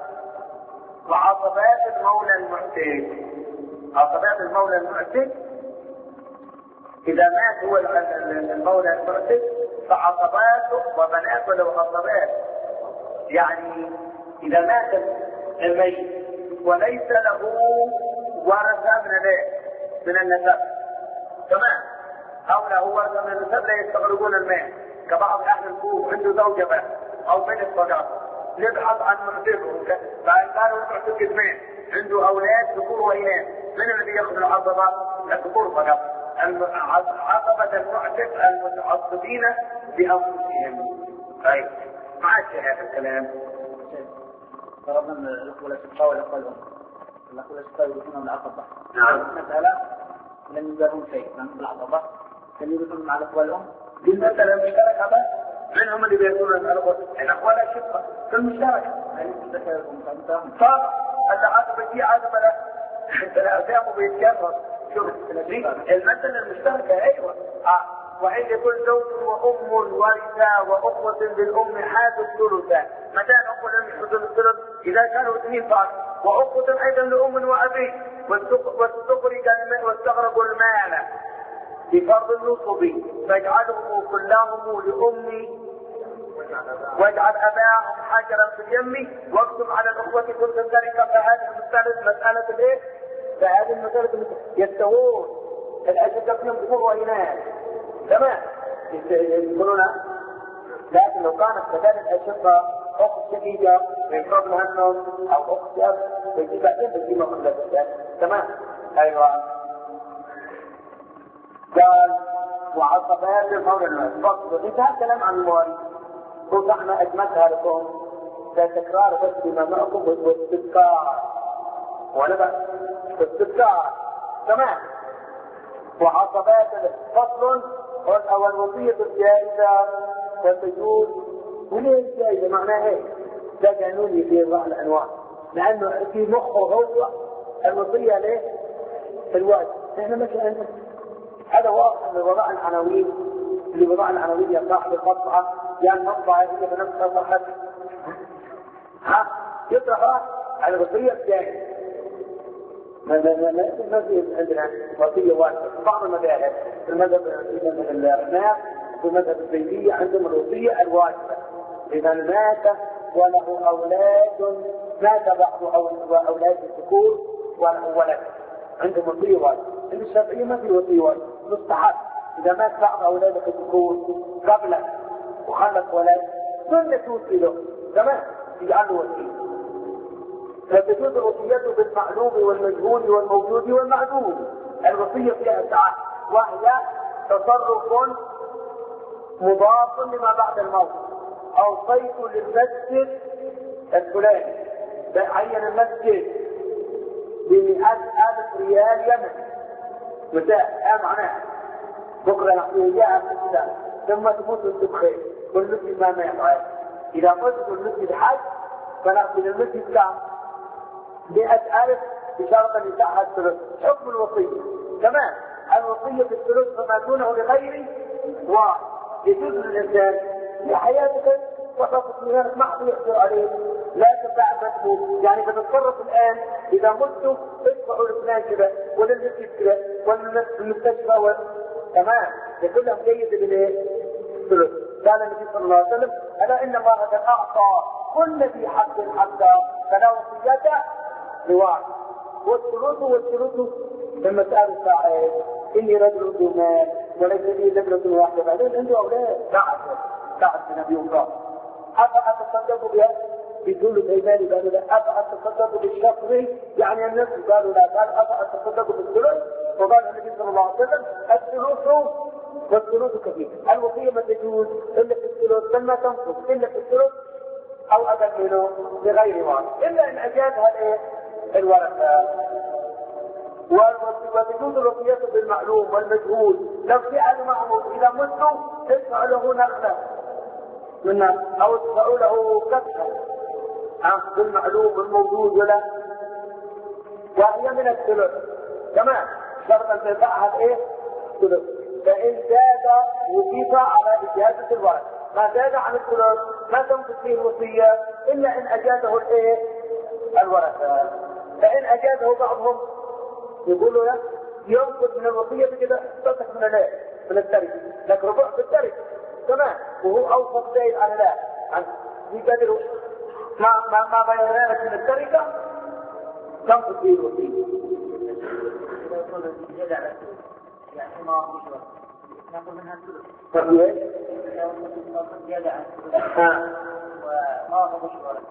Speaker 2: وعصبات المولى المعتق عصبات المولى المعتق إذا مات هو المولى المعتق فعصباته وبناته له عصبات. يعني إذا مات الميت وليس له ورثة من النسب تمام أو له ورثة من النسب لا يستغرقون المال كبعض أهل الكوف عنده زوجة بس أو بنت فقط نبحث عن معتقه فقالوا المعتق 2 عنده أولاد ذكور وإناث من الذي يأخذ العصبة؟ الذكور فقط. عصبة المعتق المتعصبين بأنفسهم. طيب معك هذا الكلام.
Speaker 3: فرضنا الأخوة الأشقاء والأخوة الأم. الأخوة الأشقاء يكونون العصبة.
Speaker 2: نعم.
Speaker 3: مسألة لم يجرهم شيء من العصبة كان يكون مع الأخوة الأم.
Speaker 2: دي المسألة مشتركة بس. من هم اللي بيكونوا الأخوة الأشقاء في المشتركة. صار العصبة دي عصبة لا. انت لا أسامه بيتكرر. شوف المسألة المشتركة أيوة. وعند يكون زوج وأم ورثة وأخوة بالأم حاد الثلث. متى الأخوة لم يحدثوا الثلث؟ إذا كانوا 2 فقط. وأخوة أيضا لأم وأبي واستغرقوا المال بفرض النصب فاجعلهم كلهم لأمي واجعل أباهم حجرا في اليم واكتب على الأخوة كل ذلك. فهذه مسألة الإيه؟ فهذه المسألة يستوون الأشقاء فيهم ذكور وإناث تمام يقولون. لكن لو كانت كذلك الأشقاء أخت شقيقة ويقرب لها النوم أو أخت أب فيجب بعدين بتجيبها قبل الزواج تمام. أيوة. قال وعصبات المولى المعتق. انتهى الكلام عن المواريث وضحنا أجملها لكم كتكرار بس بما معكم واستذكار ولا بس استذكار تمام. وعصبات فصل والوصية الجائزة والتجوز. وليه الجائزة معناها ايه؟ ده قانوني في بعض الأنواع لأنه في مخه هو الوصية ليه؟ في الواجب
Speaker 3: احنا مثلا هذا واضح ان وضع العناوين اللي وضع العناوين يا صاحب المطبعه يعني المطبعه هي بنفسها صحت يطرح على الوصيه الثانيه. ما في عندنا وصيه واحده في بعض المذاهب، في المذهب الحناف وفي المذهب الزيديه عندهم الوصيه الواجبه. اذا مات وله اولاد، مات بعض اولاد الذكور وله ولد، عندهم وصيه واجبه. عند الشافعيه ما في وصيه واجبه، مستحب. اذا مات بعض اولادك الذكور قبلك وخلف ولد سنه توصي له تمام يجعل له وصيه. فتجوز وصيته بالمعلوم والمجهول والموجود والمعدوم. الوصيه فيها ساعات، وهي تصرف مضاف لما بعد الموت. اوصيت للمسجد الفلاني، عين المسجد ب100,000 ريال يمني متاع، معناه بكره نعطيه اياها ثم تموت وانت بخير. والمسجد ما يفعل. اذا قلت المسجد حج فنأخذ المسجد كام؟ 100,000 بشرط ان يدفعها الثلث. حكم الوصيه تمام. الوصيه بالثلث فما دونه لغيره ويجوز للانسان لحياتك وتصف ميراث محض يحصل عليه، لكن بعد تموت يعني بتتصرف الان اذا مت ادفعوا لفلان كذا وللمسجد كذا وللمستشفى تمام. كلها مجيده بالثلث. قال النبي صلى الله عليه وسلم: الا ان الله قد اعطى كل ذي حق حقه فلا وصيه لواحد. والثلث لما سأل الساعات: اني رجل ذو مال وليس لي ذكرة واحدة. بعدين عنده اولاد بعد نبي الله. افاتصدق بها بثلث مالي؟ قالوا لا. افاتصدق بالشطر يعني الناس قالوا لا. قال افاتصدق بالثلث؟ وقال النبي صلى الله عليه وسلم: الثلث والثلث كثير. الوصية ما تجوز الا في الثلث، لما تنقص الا في الثلث او اقل منه بغير وارث، الا ان اجازها الورثه. وتجوز الوصية بالمعلوم والمجهول. لو فعل معه اذا مت تدفع له نخله منها او تدفع له كبشه بالمعلوم والموجود ولا وهي من الثلث تمام. شرط ان تدفعها الثلث. فان زاد وجب على اجازه الورث. ما زاد عن الثلث ما تنقص فيه الوصيه الا ان اجازه الورثه. فان اجازه بعضهم يقول له ينقص من الوصيه بكذا تصح من التركه، لك ربع في التركه تمام. وهو اوصف زايد عن لا عن بقدر ما بينات من التركه تنقص فيه الوصيه.
Speaker 4: يعني ما ناخذ منها الثلث. زيادة عن الثلث. وما أخذ الشهرة.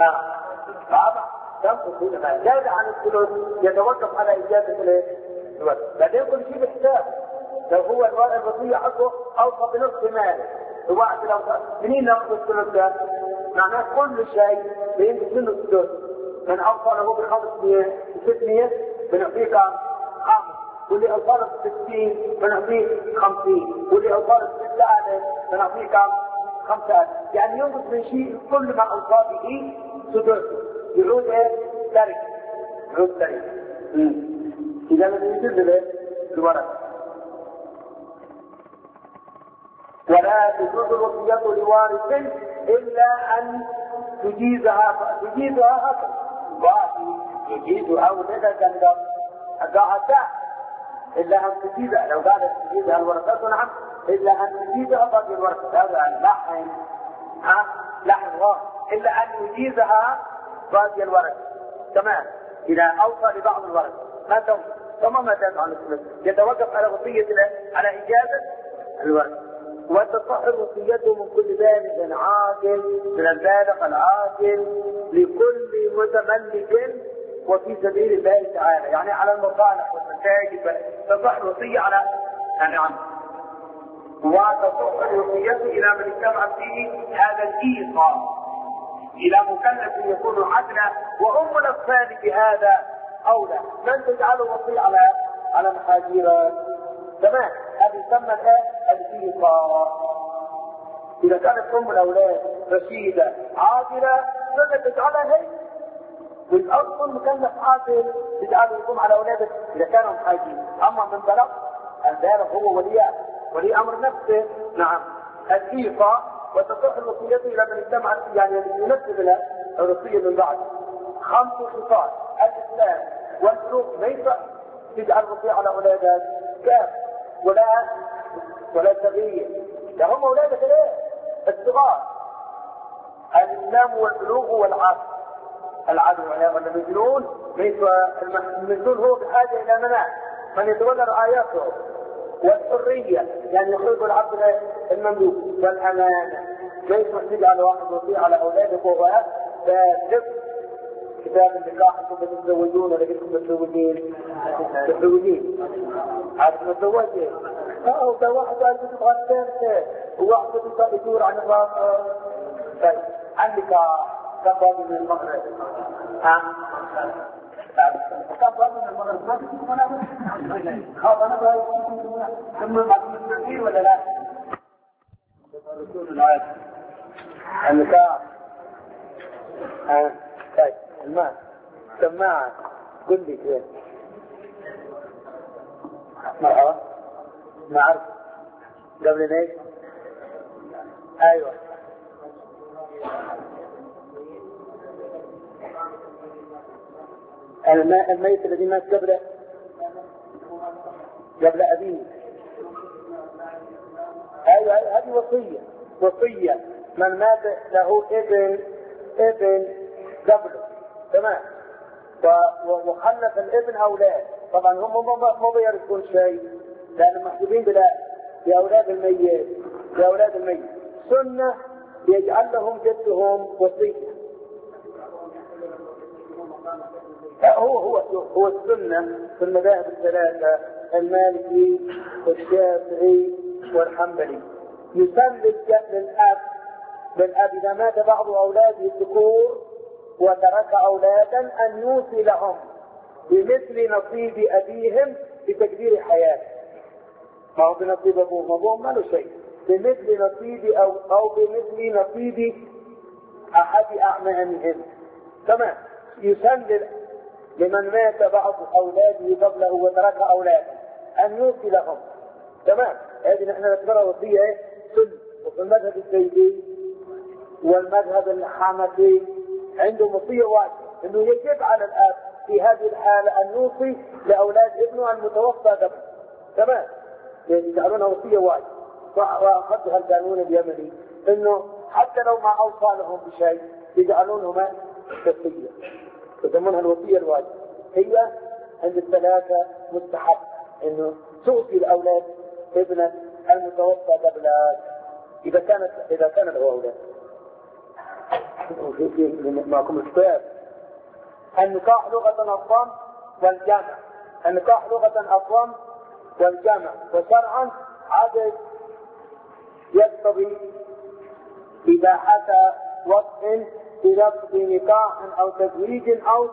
Speaker 3: تنقص هنا زاد عن الثلث يتوقف على إجازة الولد. بعدين كل شيء بحساب. لو هو الوصية حقه أوصى بنصف ماله الواحد لو منين ناخذ الثلث ده؟ معناه كل شيء بينقص منه الثلث. من أوصى له ب500 600 بنعطيه 5. واللي أوصاله ب60 بنعطيه 50. واللي أوصاله ب6,000 بنعطيه 5,000. يعني ينقص من شيء كل ما أوصى به سدسه يعود ترك. يعود ترك. إذا لم يجوز الورث. ولا تجوز الوصية لوارث إلا أن تجيزها هكذا. يجيزها ولدك قاعدة إلا أن تجيزها. لو قالت تجيزها الورثة نعم، إلا أن تجيزها باقي الورثة. هذا لحن غاص. إلا أن يجيزها باقي الورثة تمام. إذا أوصى لبعض الورثة ما تنقص ثم ما تنقص عن الثلث يتوقف على وصية على إجازة الورثة. وتصح وصيته من كل بالغ عاقل، من البالغ العاقل لكل متملك وفي سبيل الله تعالى، يعني على المصالح والمساجد تصح الوصية على العام. وتصح الوصية إلى من اجتمع فيه هذا الإيصال إلى مكلف يكون عدلا. وأم الأطفال بهذا أولى. من تجعله وصية على محاجيرات تمام. هذا يسمى الإيصال. إذا كانت أم الأولاد رشيدة عاقلة فلا تجعلها هي والأصل مكلف عاقل تجعله يقوم على أولاده إذا كانوا محاجين. أما من بلغ البالغ هو ولي أمر نفسه. نعم الإيصاء وتصح الوصية إلى من اجتمع يعني ينفذ له الوصية من بعد. 5 خصال الإسلام والبلوغ ما يصح تجعل الوصية على أولادك كاف ولا تغيير. هم أولادك ليه؟ الصغار. الإسلام والبلوغ والعدل ولا المجنون ليس المجنون هو بحاجة إلى مناع من يتولى رعايته. والحرية يعني يخرج العبد المملوك. والأمانة ليس محتاج على واحد وصي على أولادك وهو فاسق. كتاب النكاح انتم تتزوجون ولا كنتم متزوجين؟ متزوجين. عارف متزوجين؟ ده واحد قال تبغى الثالثة وواحد تبغى يدور عن الرابع. طيب عندك كم باب من المغرب؟ كم باب من المغرب؟ ما تجيب منابر؟ خاف أنا بقى ثم المغرب ولا لا؟ الرسول العاد النكاح. طيب الماء سماعة قل لي كيف مرحبا ما أعرف قبل ليش. أيوة الميت الذي مات قبل أبيه. أيوة هذه وصية من مات له ابن قبله تمام وخلف الابن أولاد. طبعا هم ما بيرثون شيء لأنهم محجوبين بأولاد الميت. سنة يجعل لهم جدهم وصية. هو السنة في المذاهب الثلاثة المالكي والشافعي والحنبلي. يسن للأب إذا مات بعض أولاده الذكور وترك أولادا أن يوصي لهم بمثل نصيب أبيهم بتقدير حياته. ما هو بنصيب أبوهم ما له شيء. بمثل نصيب أو بمثل نصيب أحد أعمامهم. تمام. يسن لمن مات بعض أولاده قبله وترك أولادا أن يوصي لهم. تمام. هذه نحن نذكرها وصية سنة. وفي المذهب الزيدي والمذهب الحنفي عنده وصية واجبة انه يجب على الاب في هذه الحالة ان يوصي لاولاد ابنه المتوفى قبل. تمام. يجعلونها وصية واجبة. واخذها القانون اليمني انه حتى لو ما اوصى لهم بشيء يجعلونهما وصية يسمونها الوصية الواجبة. هي عند الثلاثة مستحب انه توصي الاولاد ابنه المتوفى قبل اذا كان له اولاد. معكم الكتاب. النكاح لغة الضم والجمع. النكاح لغة الضم والجمع وشرعا عدد يقتضي إباحة وطء بلفظ نكاح أو تزويج أو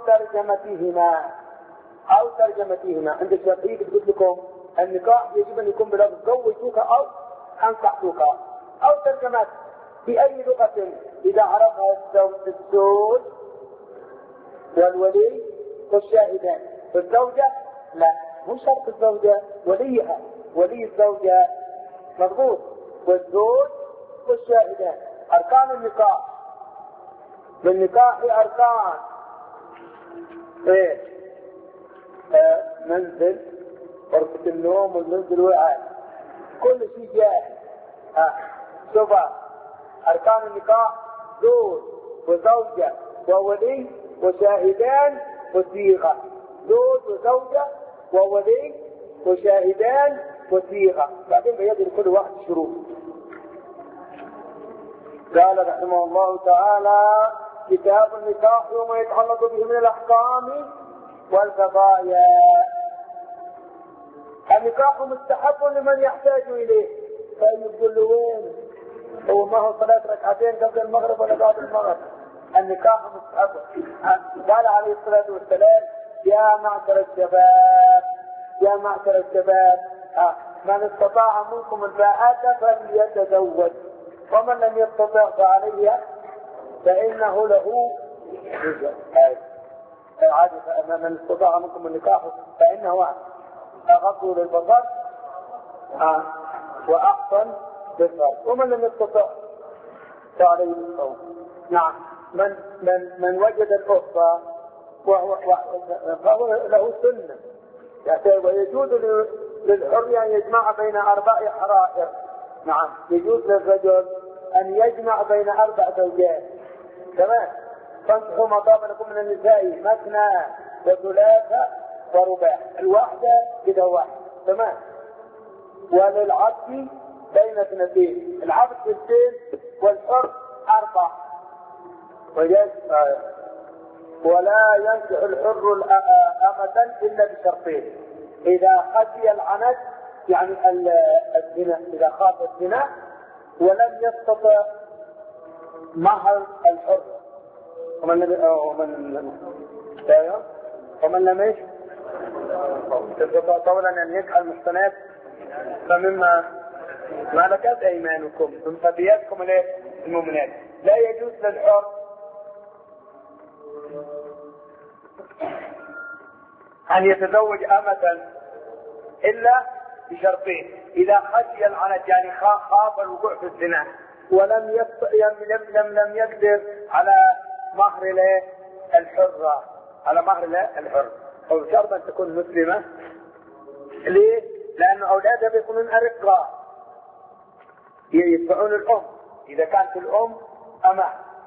Speaker 3: ترجمتهما. عند الشافعي قلت لكم النكاح يجب أن يكون بلفظ زوجتك أو أنكحتك أو ترجمات في أي لغة إذا عرفها الزوج والولي والشاهدان. والزوجة لا مو شرط الزوجة وليها ولي الزوجة مضبوط والزوج والشاهدان. أركان النكاح للنكاح أركان منزل غرفة النوم والمنزل والعائلة كل شيء جاهز. شوفها أركان النكاح زوج وزوجة وولي وشاهدان وصيغة. زوج وزوجة وولي وشاهدان وصيغة. بعدين بيدر كل واحد شروط. قال رحمه الله تعالى كتاب النكاح وما يتعلق به من الأحكام والقضايا. النكاح مستحب لمن يحتاج إليه. فيقول له وين هو ما هو صلاة ركعتين قبل المغرب ولا بعد المغرب. النكاح مستحب. قال عليه الصلاة والسلام يا معشر الشباب من استطاع منكم الباءة فليتزوج ومن لم يستطع فعليه فإنه له رجل. عادي من استطاع منكم النكاح فإنه أغض للبصر وأحسن للفرج، ومن لم يستطع فعليه بالصوم. نعم. من وجد الأخرى فهو له سنة، يعني ويجوز للحر أن يجمع بين 4 حرائر. نعم، يجوز للرجل أن يجمع بين 4 زوجات. تمام. فانصحوا ما طاب لكم من النساء مثنى وثلاث ورباع، الواحدة كده واحد. تمام. وللعبد بين 2، العبد 2 والحر 4. ولا ينكح الحر أمة إلا بشرطين: إذا خشي العنت يعني الزنا، إذا خاف الزنا ولم يستطع مهر الحر، ومن لم يستطع طولا أن ينكح المحصنات فمما ملكت أيمانكم من فتياتكم المؤمنات. لا يجوز للحر أن يتزوج أمة إلا بشرطين: إذا خشي العنت يعني خاف الوقوع في الزنا ولم لم يقدر على مهر الحرة، على مهر الحر، أو شرط أن تكون مسلمة. ليه؟ لأن أولادها بيكونون أرقاء يتبعون الأم. إذا كانت الأم أمة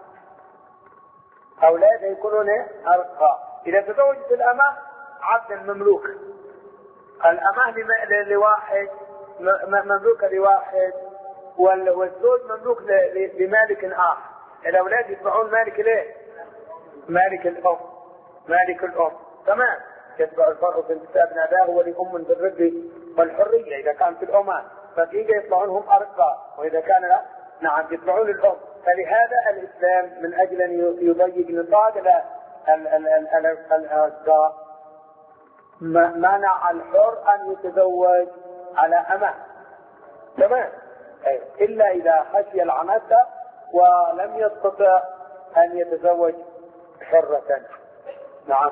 Speaker 3: أولادها يكونون أرقاء. إذا تزوجت الأمة عبد مملوك، الأمة لواحد مملوكة لواحد، والزوج مملوك لمالك آخر. الأولاد يتبعون مالك ليه؟ مالك الأم، مالك الأم. تمام. يتبع الفرع في انتساب أباه ولأم بالرد والحرية إذا كانت الأمة، فبيجي يطلعونهم أرقاء، وإذا كان لا نعم يطلعون الأم. فلهذا الإسلام من أجل أن يضيق نطاق الأرقاء منع الحر أن يتزوج على أمة. تمام. إلا إذا خشي العنت ولم يستطع أن يتزوج حرة. نعم.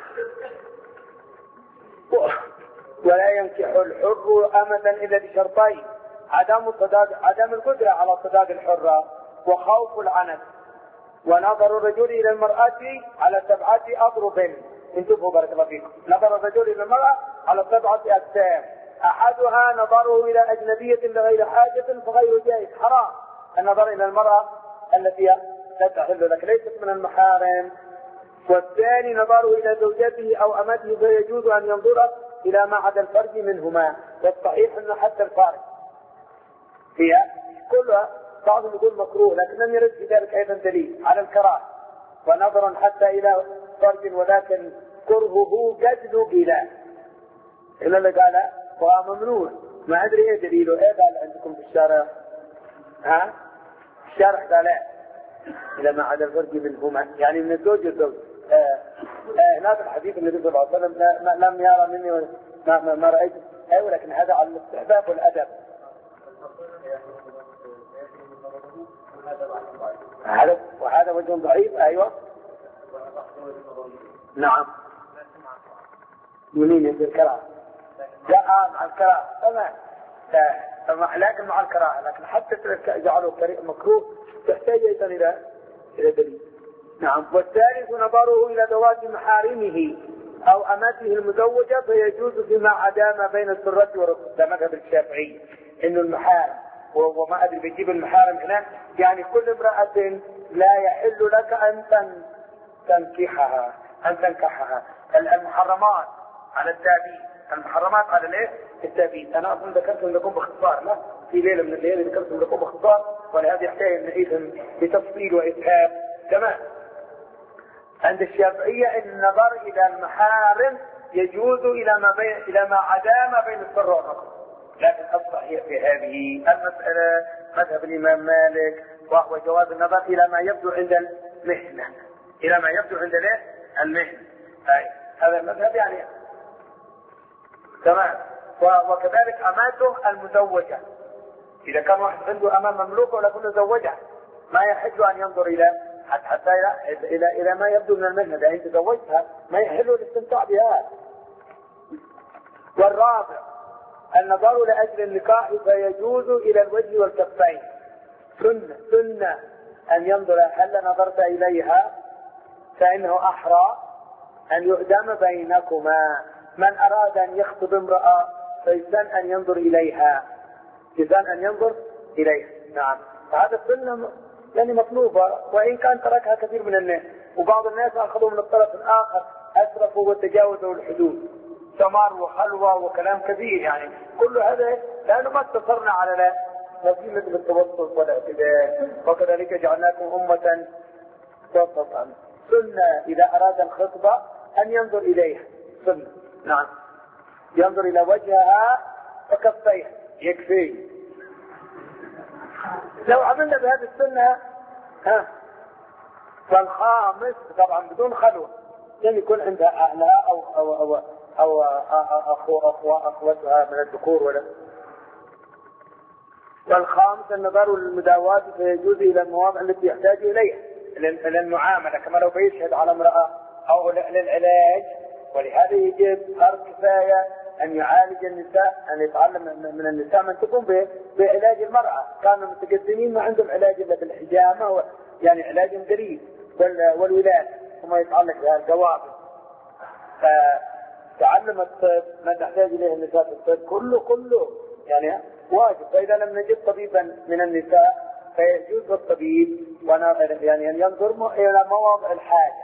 Speaker 3: ولا ينكح الحر أمة إلا بشرطين: عدم القدرة على صداق الحرة، وخوف العنت، ونظر الرجل إلى المرأة على 7 أضرب. انتبهوا بارك الله فيكم. نظر الرجل إلى المرأة على 7 أقسام: أحدها نظره إلى أجنبية لغير حاجة فغير جائز، حرام النظر إلى المرأة التي لا تحل لك، ليست من المحارم. والثاني نظره إلى زوجته أو أمته فيجوز أن ينظر إلى ما عدا الفرج منهما. والصحيح أن حتى الفارج هي كلها بعضهم يقول مكروه، لكن لم يرد في ذلك أيضا دليل على الكراهة، ونظرا حتى إلى فرج، ولكن كرهه قد نقل إلا اللي قال هو ممنوع. ما أدري إيه دليله. إيه قال عندكم في الشارع؟ الشارع قال إلى ما عدا الفرج منهما، يعني من الزوج والزوج. هناك الحديث النبي صلى الله عليه وسلم لم يرى مني ما رأيت. أيوة، لكن هذا على الاستحباب والأدب. وهذا وجه ضعيف. أيوة. نعم. منين يجي الكراهة؟ لا مع الكراهة. تمام. لكن مع الكراهة، لكن حتى جعله مكروه تحتاج أيضا إلى دليل. نعم. والثالث نظره إلى ذوات محارمه أو أمته المزوجة فيجوز فيما عدا ما بين السرة والركبة. ده مذهب الشافعي إنه المحارم، وما أدري بيجيب المحارم هنا يعني كل امرأة لا يحل لك أن تنكحها. المحرمات على التابين، المحرمات على الايه؟ التابين. أنا أظن ذكرتهم لكم باختصار، لا في ليلة من الليالي ذكرتهم لكم باختصار، ولهذا يحتاج أن نعيدهم بتفصيل وإسهاب. تمام. عند الشافعية النظر إلى المحارم يجوز إلى ما عدا ما بين السر والركب، لكن الصحيح في هذه المسألة مذهب الإمام مالك، وهو جواز النظر إلى ما يبدو عند المهنة، إلى ما يبدو عند المهنة. هذا المذهب يعني. تمام. وكذلك أماته المزوجة، إذا كان واحد عنده أمام مملوكة ولكن زوجها ما يحج أن ينظر إلى حتى إلى ما يبدو من المهنة، إذا أنت تزوجتها ما يحل الاستمتاع بها. والرابع النظر لأجل النكاح فيجوز إلى الوجه والكفين. سنة أن ينظر، هل نظرت إليها فإنه أحرى أن يؤدم بينكما. من أراد أن يخطب امرأة فيسن أن ينظر إليها، يسن أن ينظر إليها. نعم، فهذا السنة يعني مطلوبة، وإن كان تركها كثير من الناس، وبعض الناس أخذوا من الطرف الآخر، أسرفوا وتجاوزوا الحدود، سمار وخلوة وكلام كثير. يعني كل هذا لأنه ما اقتصرنا على وسيلة التوسط والاعتدال، وكذلك جعلناكم أمة وسطا. سنة إذا أراد الخطبة أن ينظر إليها، سنة. نعم، ينظر إلى وجهها وكفيها يكفي. لو عملنا بهذه السنة فالخامس طبعا بدون خلوة، يعني يكون عندها أهلها أو أخوتها من الذكور ولا. والخامس النظر للمداواة فيجوز إلى المواضع التي يحتاج إليها، إلى المعاملة، كما لو بيشهد على امرأة أو للعلاج. ولهذا يجب فرض كفاية أن يعالج النساء، أن يتعلم من النساء من تقوم بعلاج المرأة. كانوا متقدمين ما عندهم علاج إلا بالحجامة، يعني علاج قريب، والولادة، وما يتعلق بها الجوابل. فتعلم الطب ما تحتاج إليه النساء في الطب كله يعني واجب. فإذا لم نجد طبيبا من النساء فيجوز الطبيب يعني أن ينظر إلى مواضع الحاجة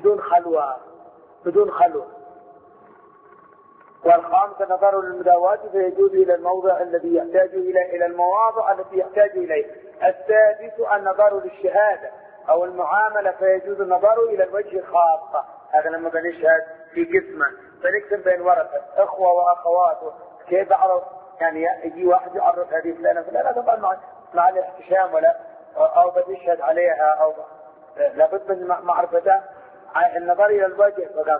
Speaker 3: بدون خلوة. والخامس النظر للمداواة فيجوز إلى الموضع الذي يحتاج إلى المواضع التي يحتاج إليه. السادس النظر للشهادة أو المعاملة فيجوز النظر إلى الوجه خاصة. هذا لما بنشهد في قسمة فنقسم بين ورثة أخوة وأخوات، كيف أعرف؟ يعني يجي واحد يعرف هذه فلانة طبعا مع الاحتشام ولا أو بتشهد عليها أو لابد من معرفتها. النظر إلى الوجه فقط.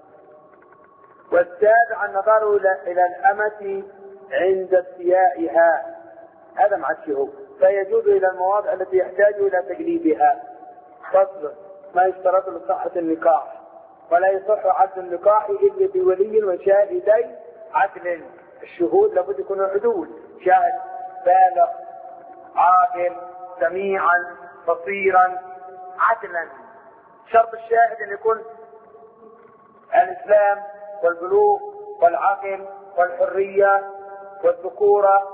Speaker 3: والسابع النظر إلى الأمة عند استيائها، هذا مع الشهود، فيجوز إلى المواضع التي يحتاج إلى تجليدها. فصل: ما يشترط لصحة النكاح، ولا يصح عقد النكاح إلا بولي وشاهدي عدل. الشهود لابد يكونوا عدول، شاهد بالغ عاقل سميعا بصيرا عدلا. شرط الشاهد أن يكون الإسلام والبلوغ والعقل والحرية والذكورة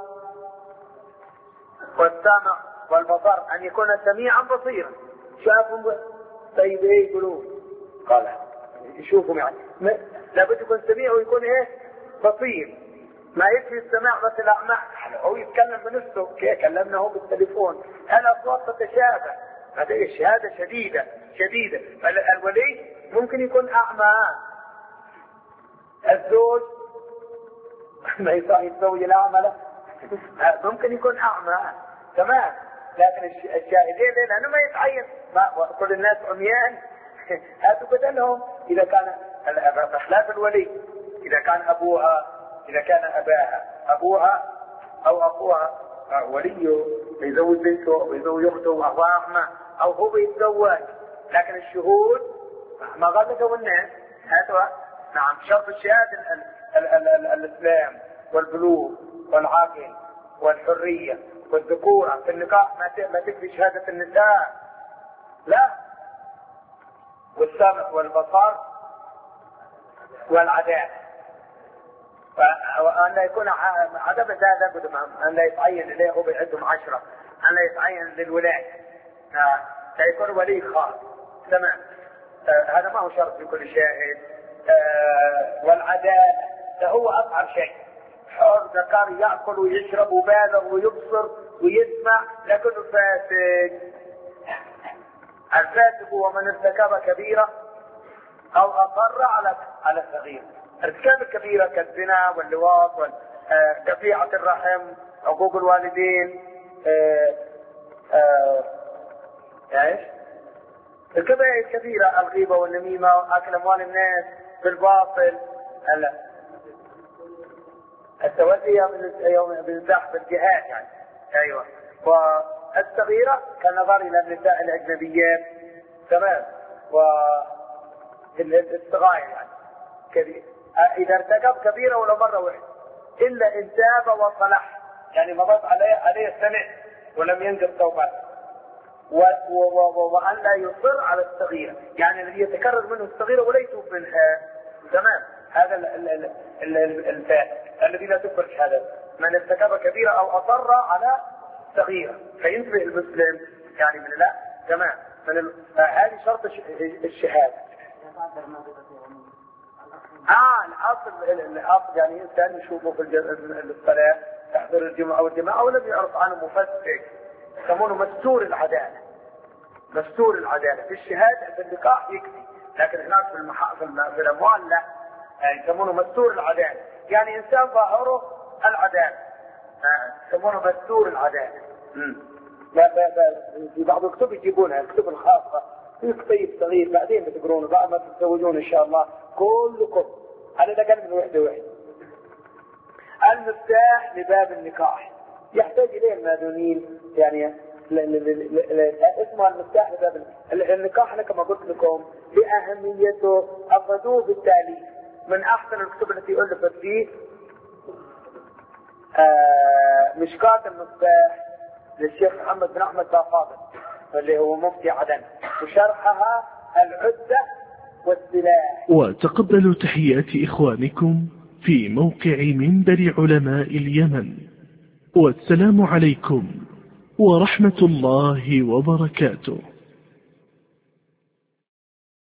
Speaker 3: والسمع والبصر، أن يكون سميعا بصيرا. شافوا طيب ايه يقولون؟ قال يشوفوا يعني لابد يكون سميع ويكون ايه؟ بصير. ما يكفي السماع بس الأعمى، هو يتكلم بنفسه كيف كلمنا هو بالتليفون، الأصوات تتشابه. هذه الشهادة شديدة. الولي ممكن يكون أعمى، الزوج ما يتزوج الأعمى ممكن يكون أعمى تمام. لكن الشاهدين لأنه ما يتعين، كل الناس عميان هاتوا بدلهم. إذا كان بخلاف الولي، إذا كان أبوها، إذا كان أبوها أو أخوها وليه يزوج بنته أو يزوج أخته وهو أعمى أو هو يتزوج. لكن الشهود ما غلقوا الناس هاتوا. نعم، شرط الشهادة الإسلام والبلوغ والعقل والحرية والذكورة. في النكاح ما تكفي شهادة النساء، لا، والسمع والبصر والعدالة. وأن لا يكون عدم هذا قد أن لا يتعين إليه هو بعدهم 10، أن لا يتعين للولاية، لا يكون ولي خاص. تمام، هذا ما هو شرط لكل شاهد. والعدالة هو أصعب شيء. حر ذكر يأكل ويشرب وبالغ ويبصر ويسمع لكنه فاسد. الفاسد هو من ارتكب كبيرة أو أصر على الصغير. ارتكاب الكبيرة كالزنا واللواط وقطيعة الرحم، عقوق الوالدين، ايش؟ الكبائر الكبيرة، الغيبة والنميمة وأكل أموال الناس بالباطل، التولي بالزحف الجهاد يعني. أيوة. والصغيرة كالنظر إلى النساء الأجنبيات
Speaker 2: تمام. والصغائر يعني كبير إذا ارتكب كبيرة ولا مرة واحدة، إلا إن تاب وصلح، يعني مضت عليه السنة ولم ينقض توبته، وأن لا يصر على الصغيرة، يعني الذي يتكرر منه الصغيرة ولا يتوب منها. تمام. هذا الفاسق الذي لا تكبر شهادته، من ارتكب كبيرة أو أصر على صغيرة. فينتبه المسلم يعني من لا. تمام. هذه شرط الشهادة. الأصل يعني إنسان يشوفه في الصلاة يحضر الجمعة والجماعة ولم يعرف عنه مفسق، يسمونه مستور العدالة. مستور العدالة في الشهادة في اللقاح يكفي، لكن هناك في الأموال لا، يعني يسمونه مستور العدالة، يعني إنسان ظاهره العدالة، يسمونه مستور العدالة. في بعض الكتب يجيبونها، الكتب الخاصة في كتيب صغير بعدين بتقرونه بعد ما تتزوجون إن شاء الله كلكم على الأقل من وحدة. المفتاح لباب النكاح يحتاج إليه المادونين، يعني اسمه المفتاح لباب النكاح. أنا كما قلت لكم بأهميته أفردوه بالتالي من أحسن الكتب التي ألفت فيه مشكاة المفتاح للشيخ محمد بن أحمد فاضل اللي هو مفتي عدن، وشرحها العدة والسلاح.
Speaker 1: وتقبلوا تحيات إخوانكم في موقع منبر علماء اليمن، والسلام عليكم ورحمة الله وبركاته.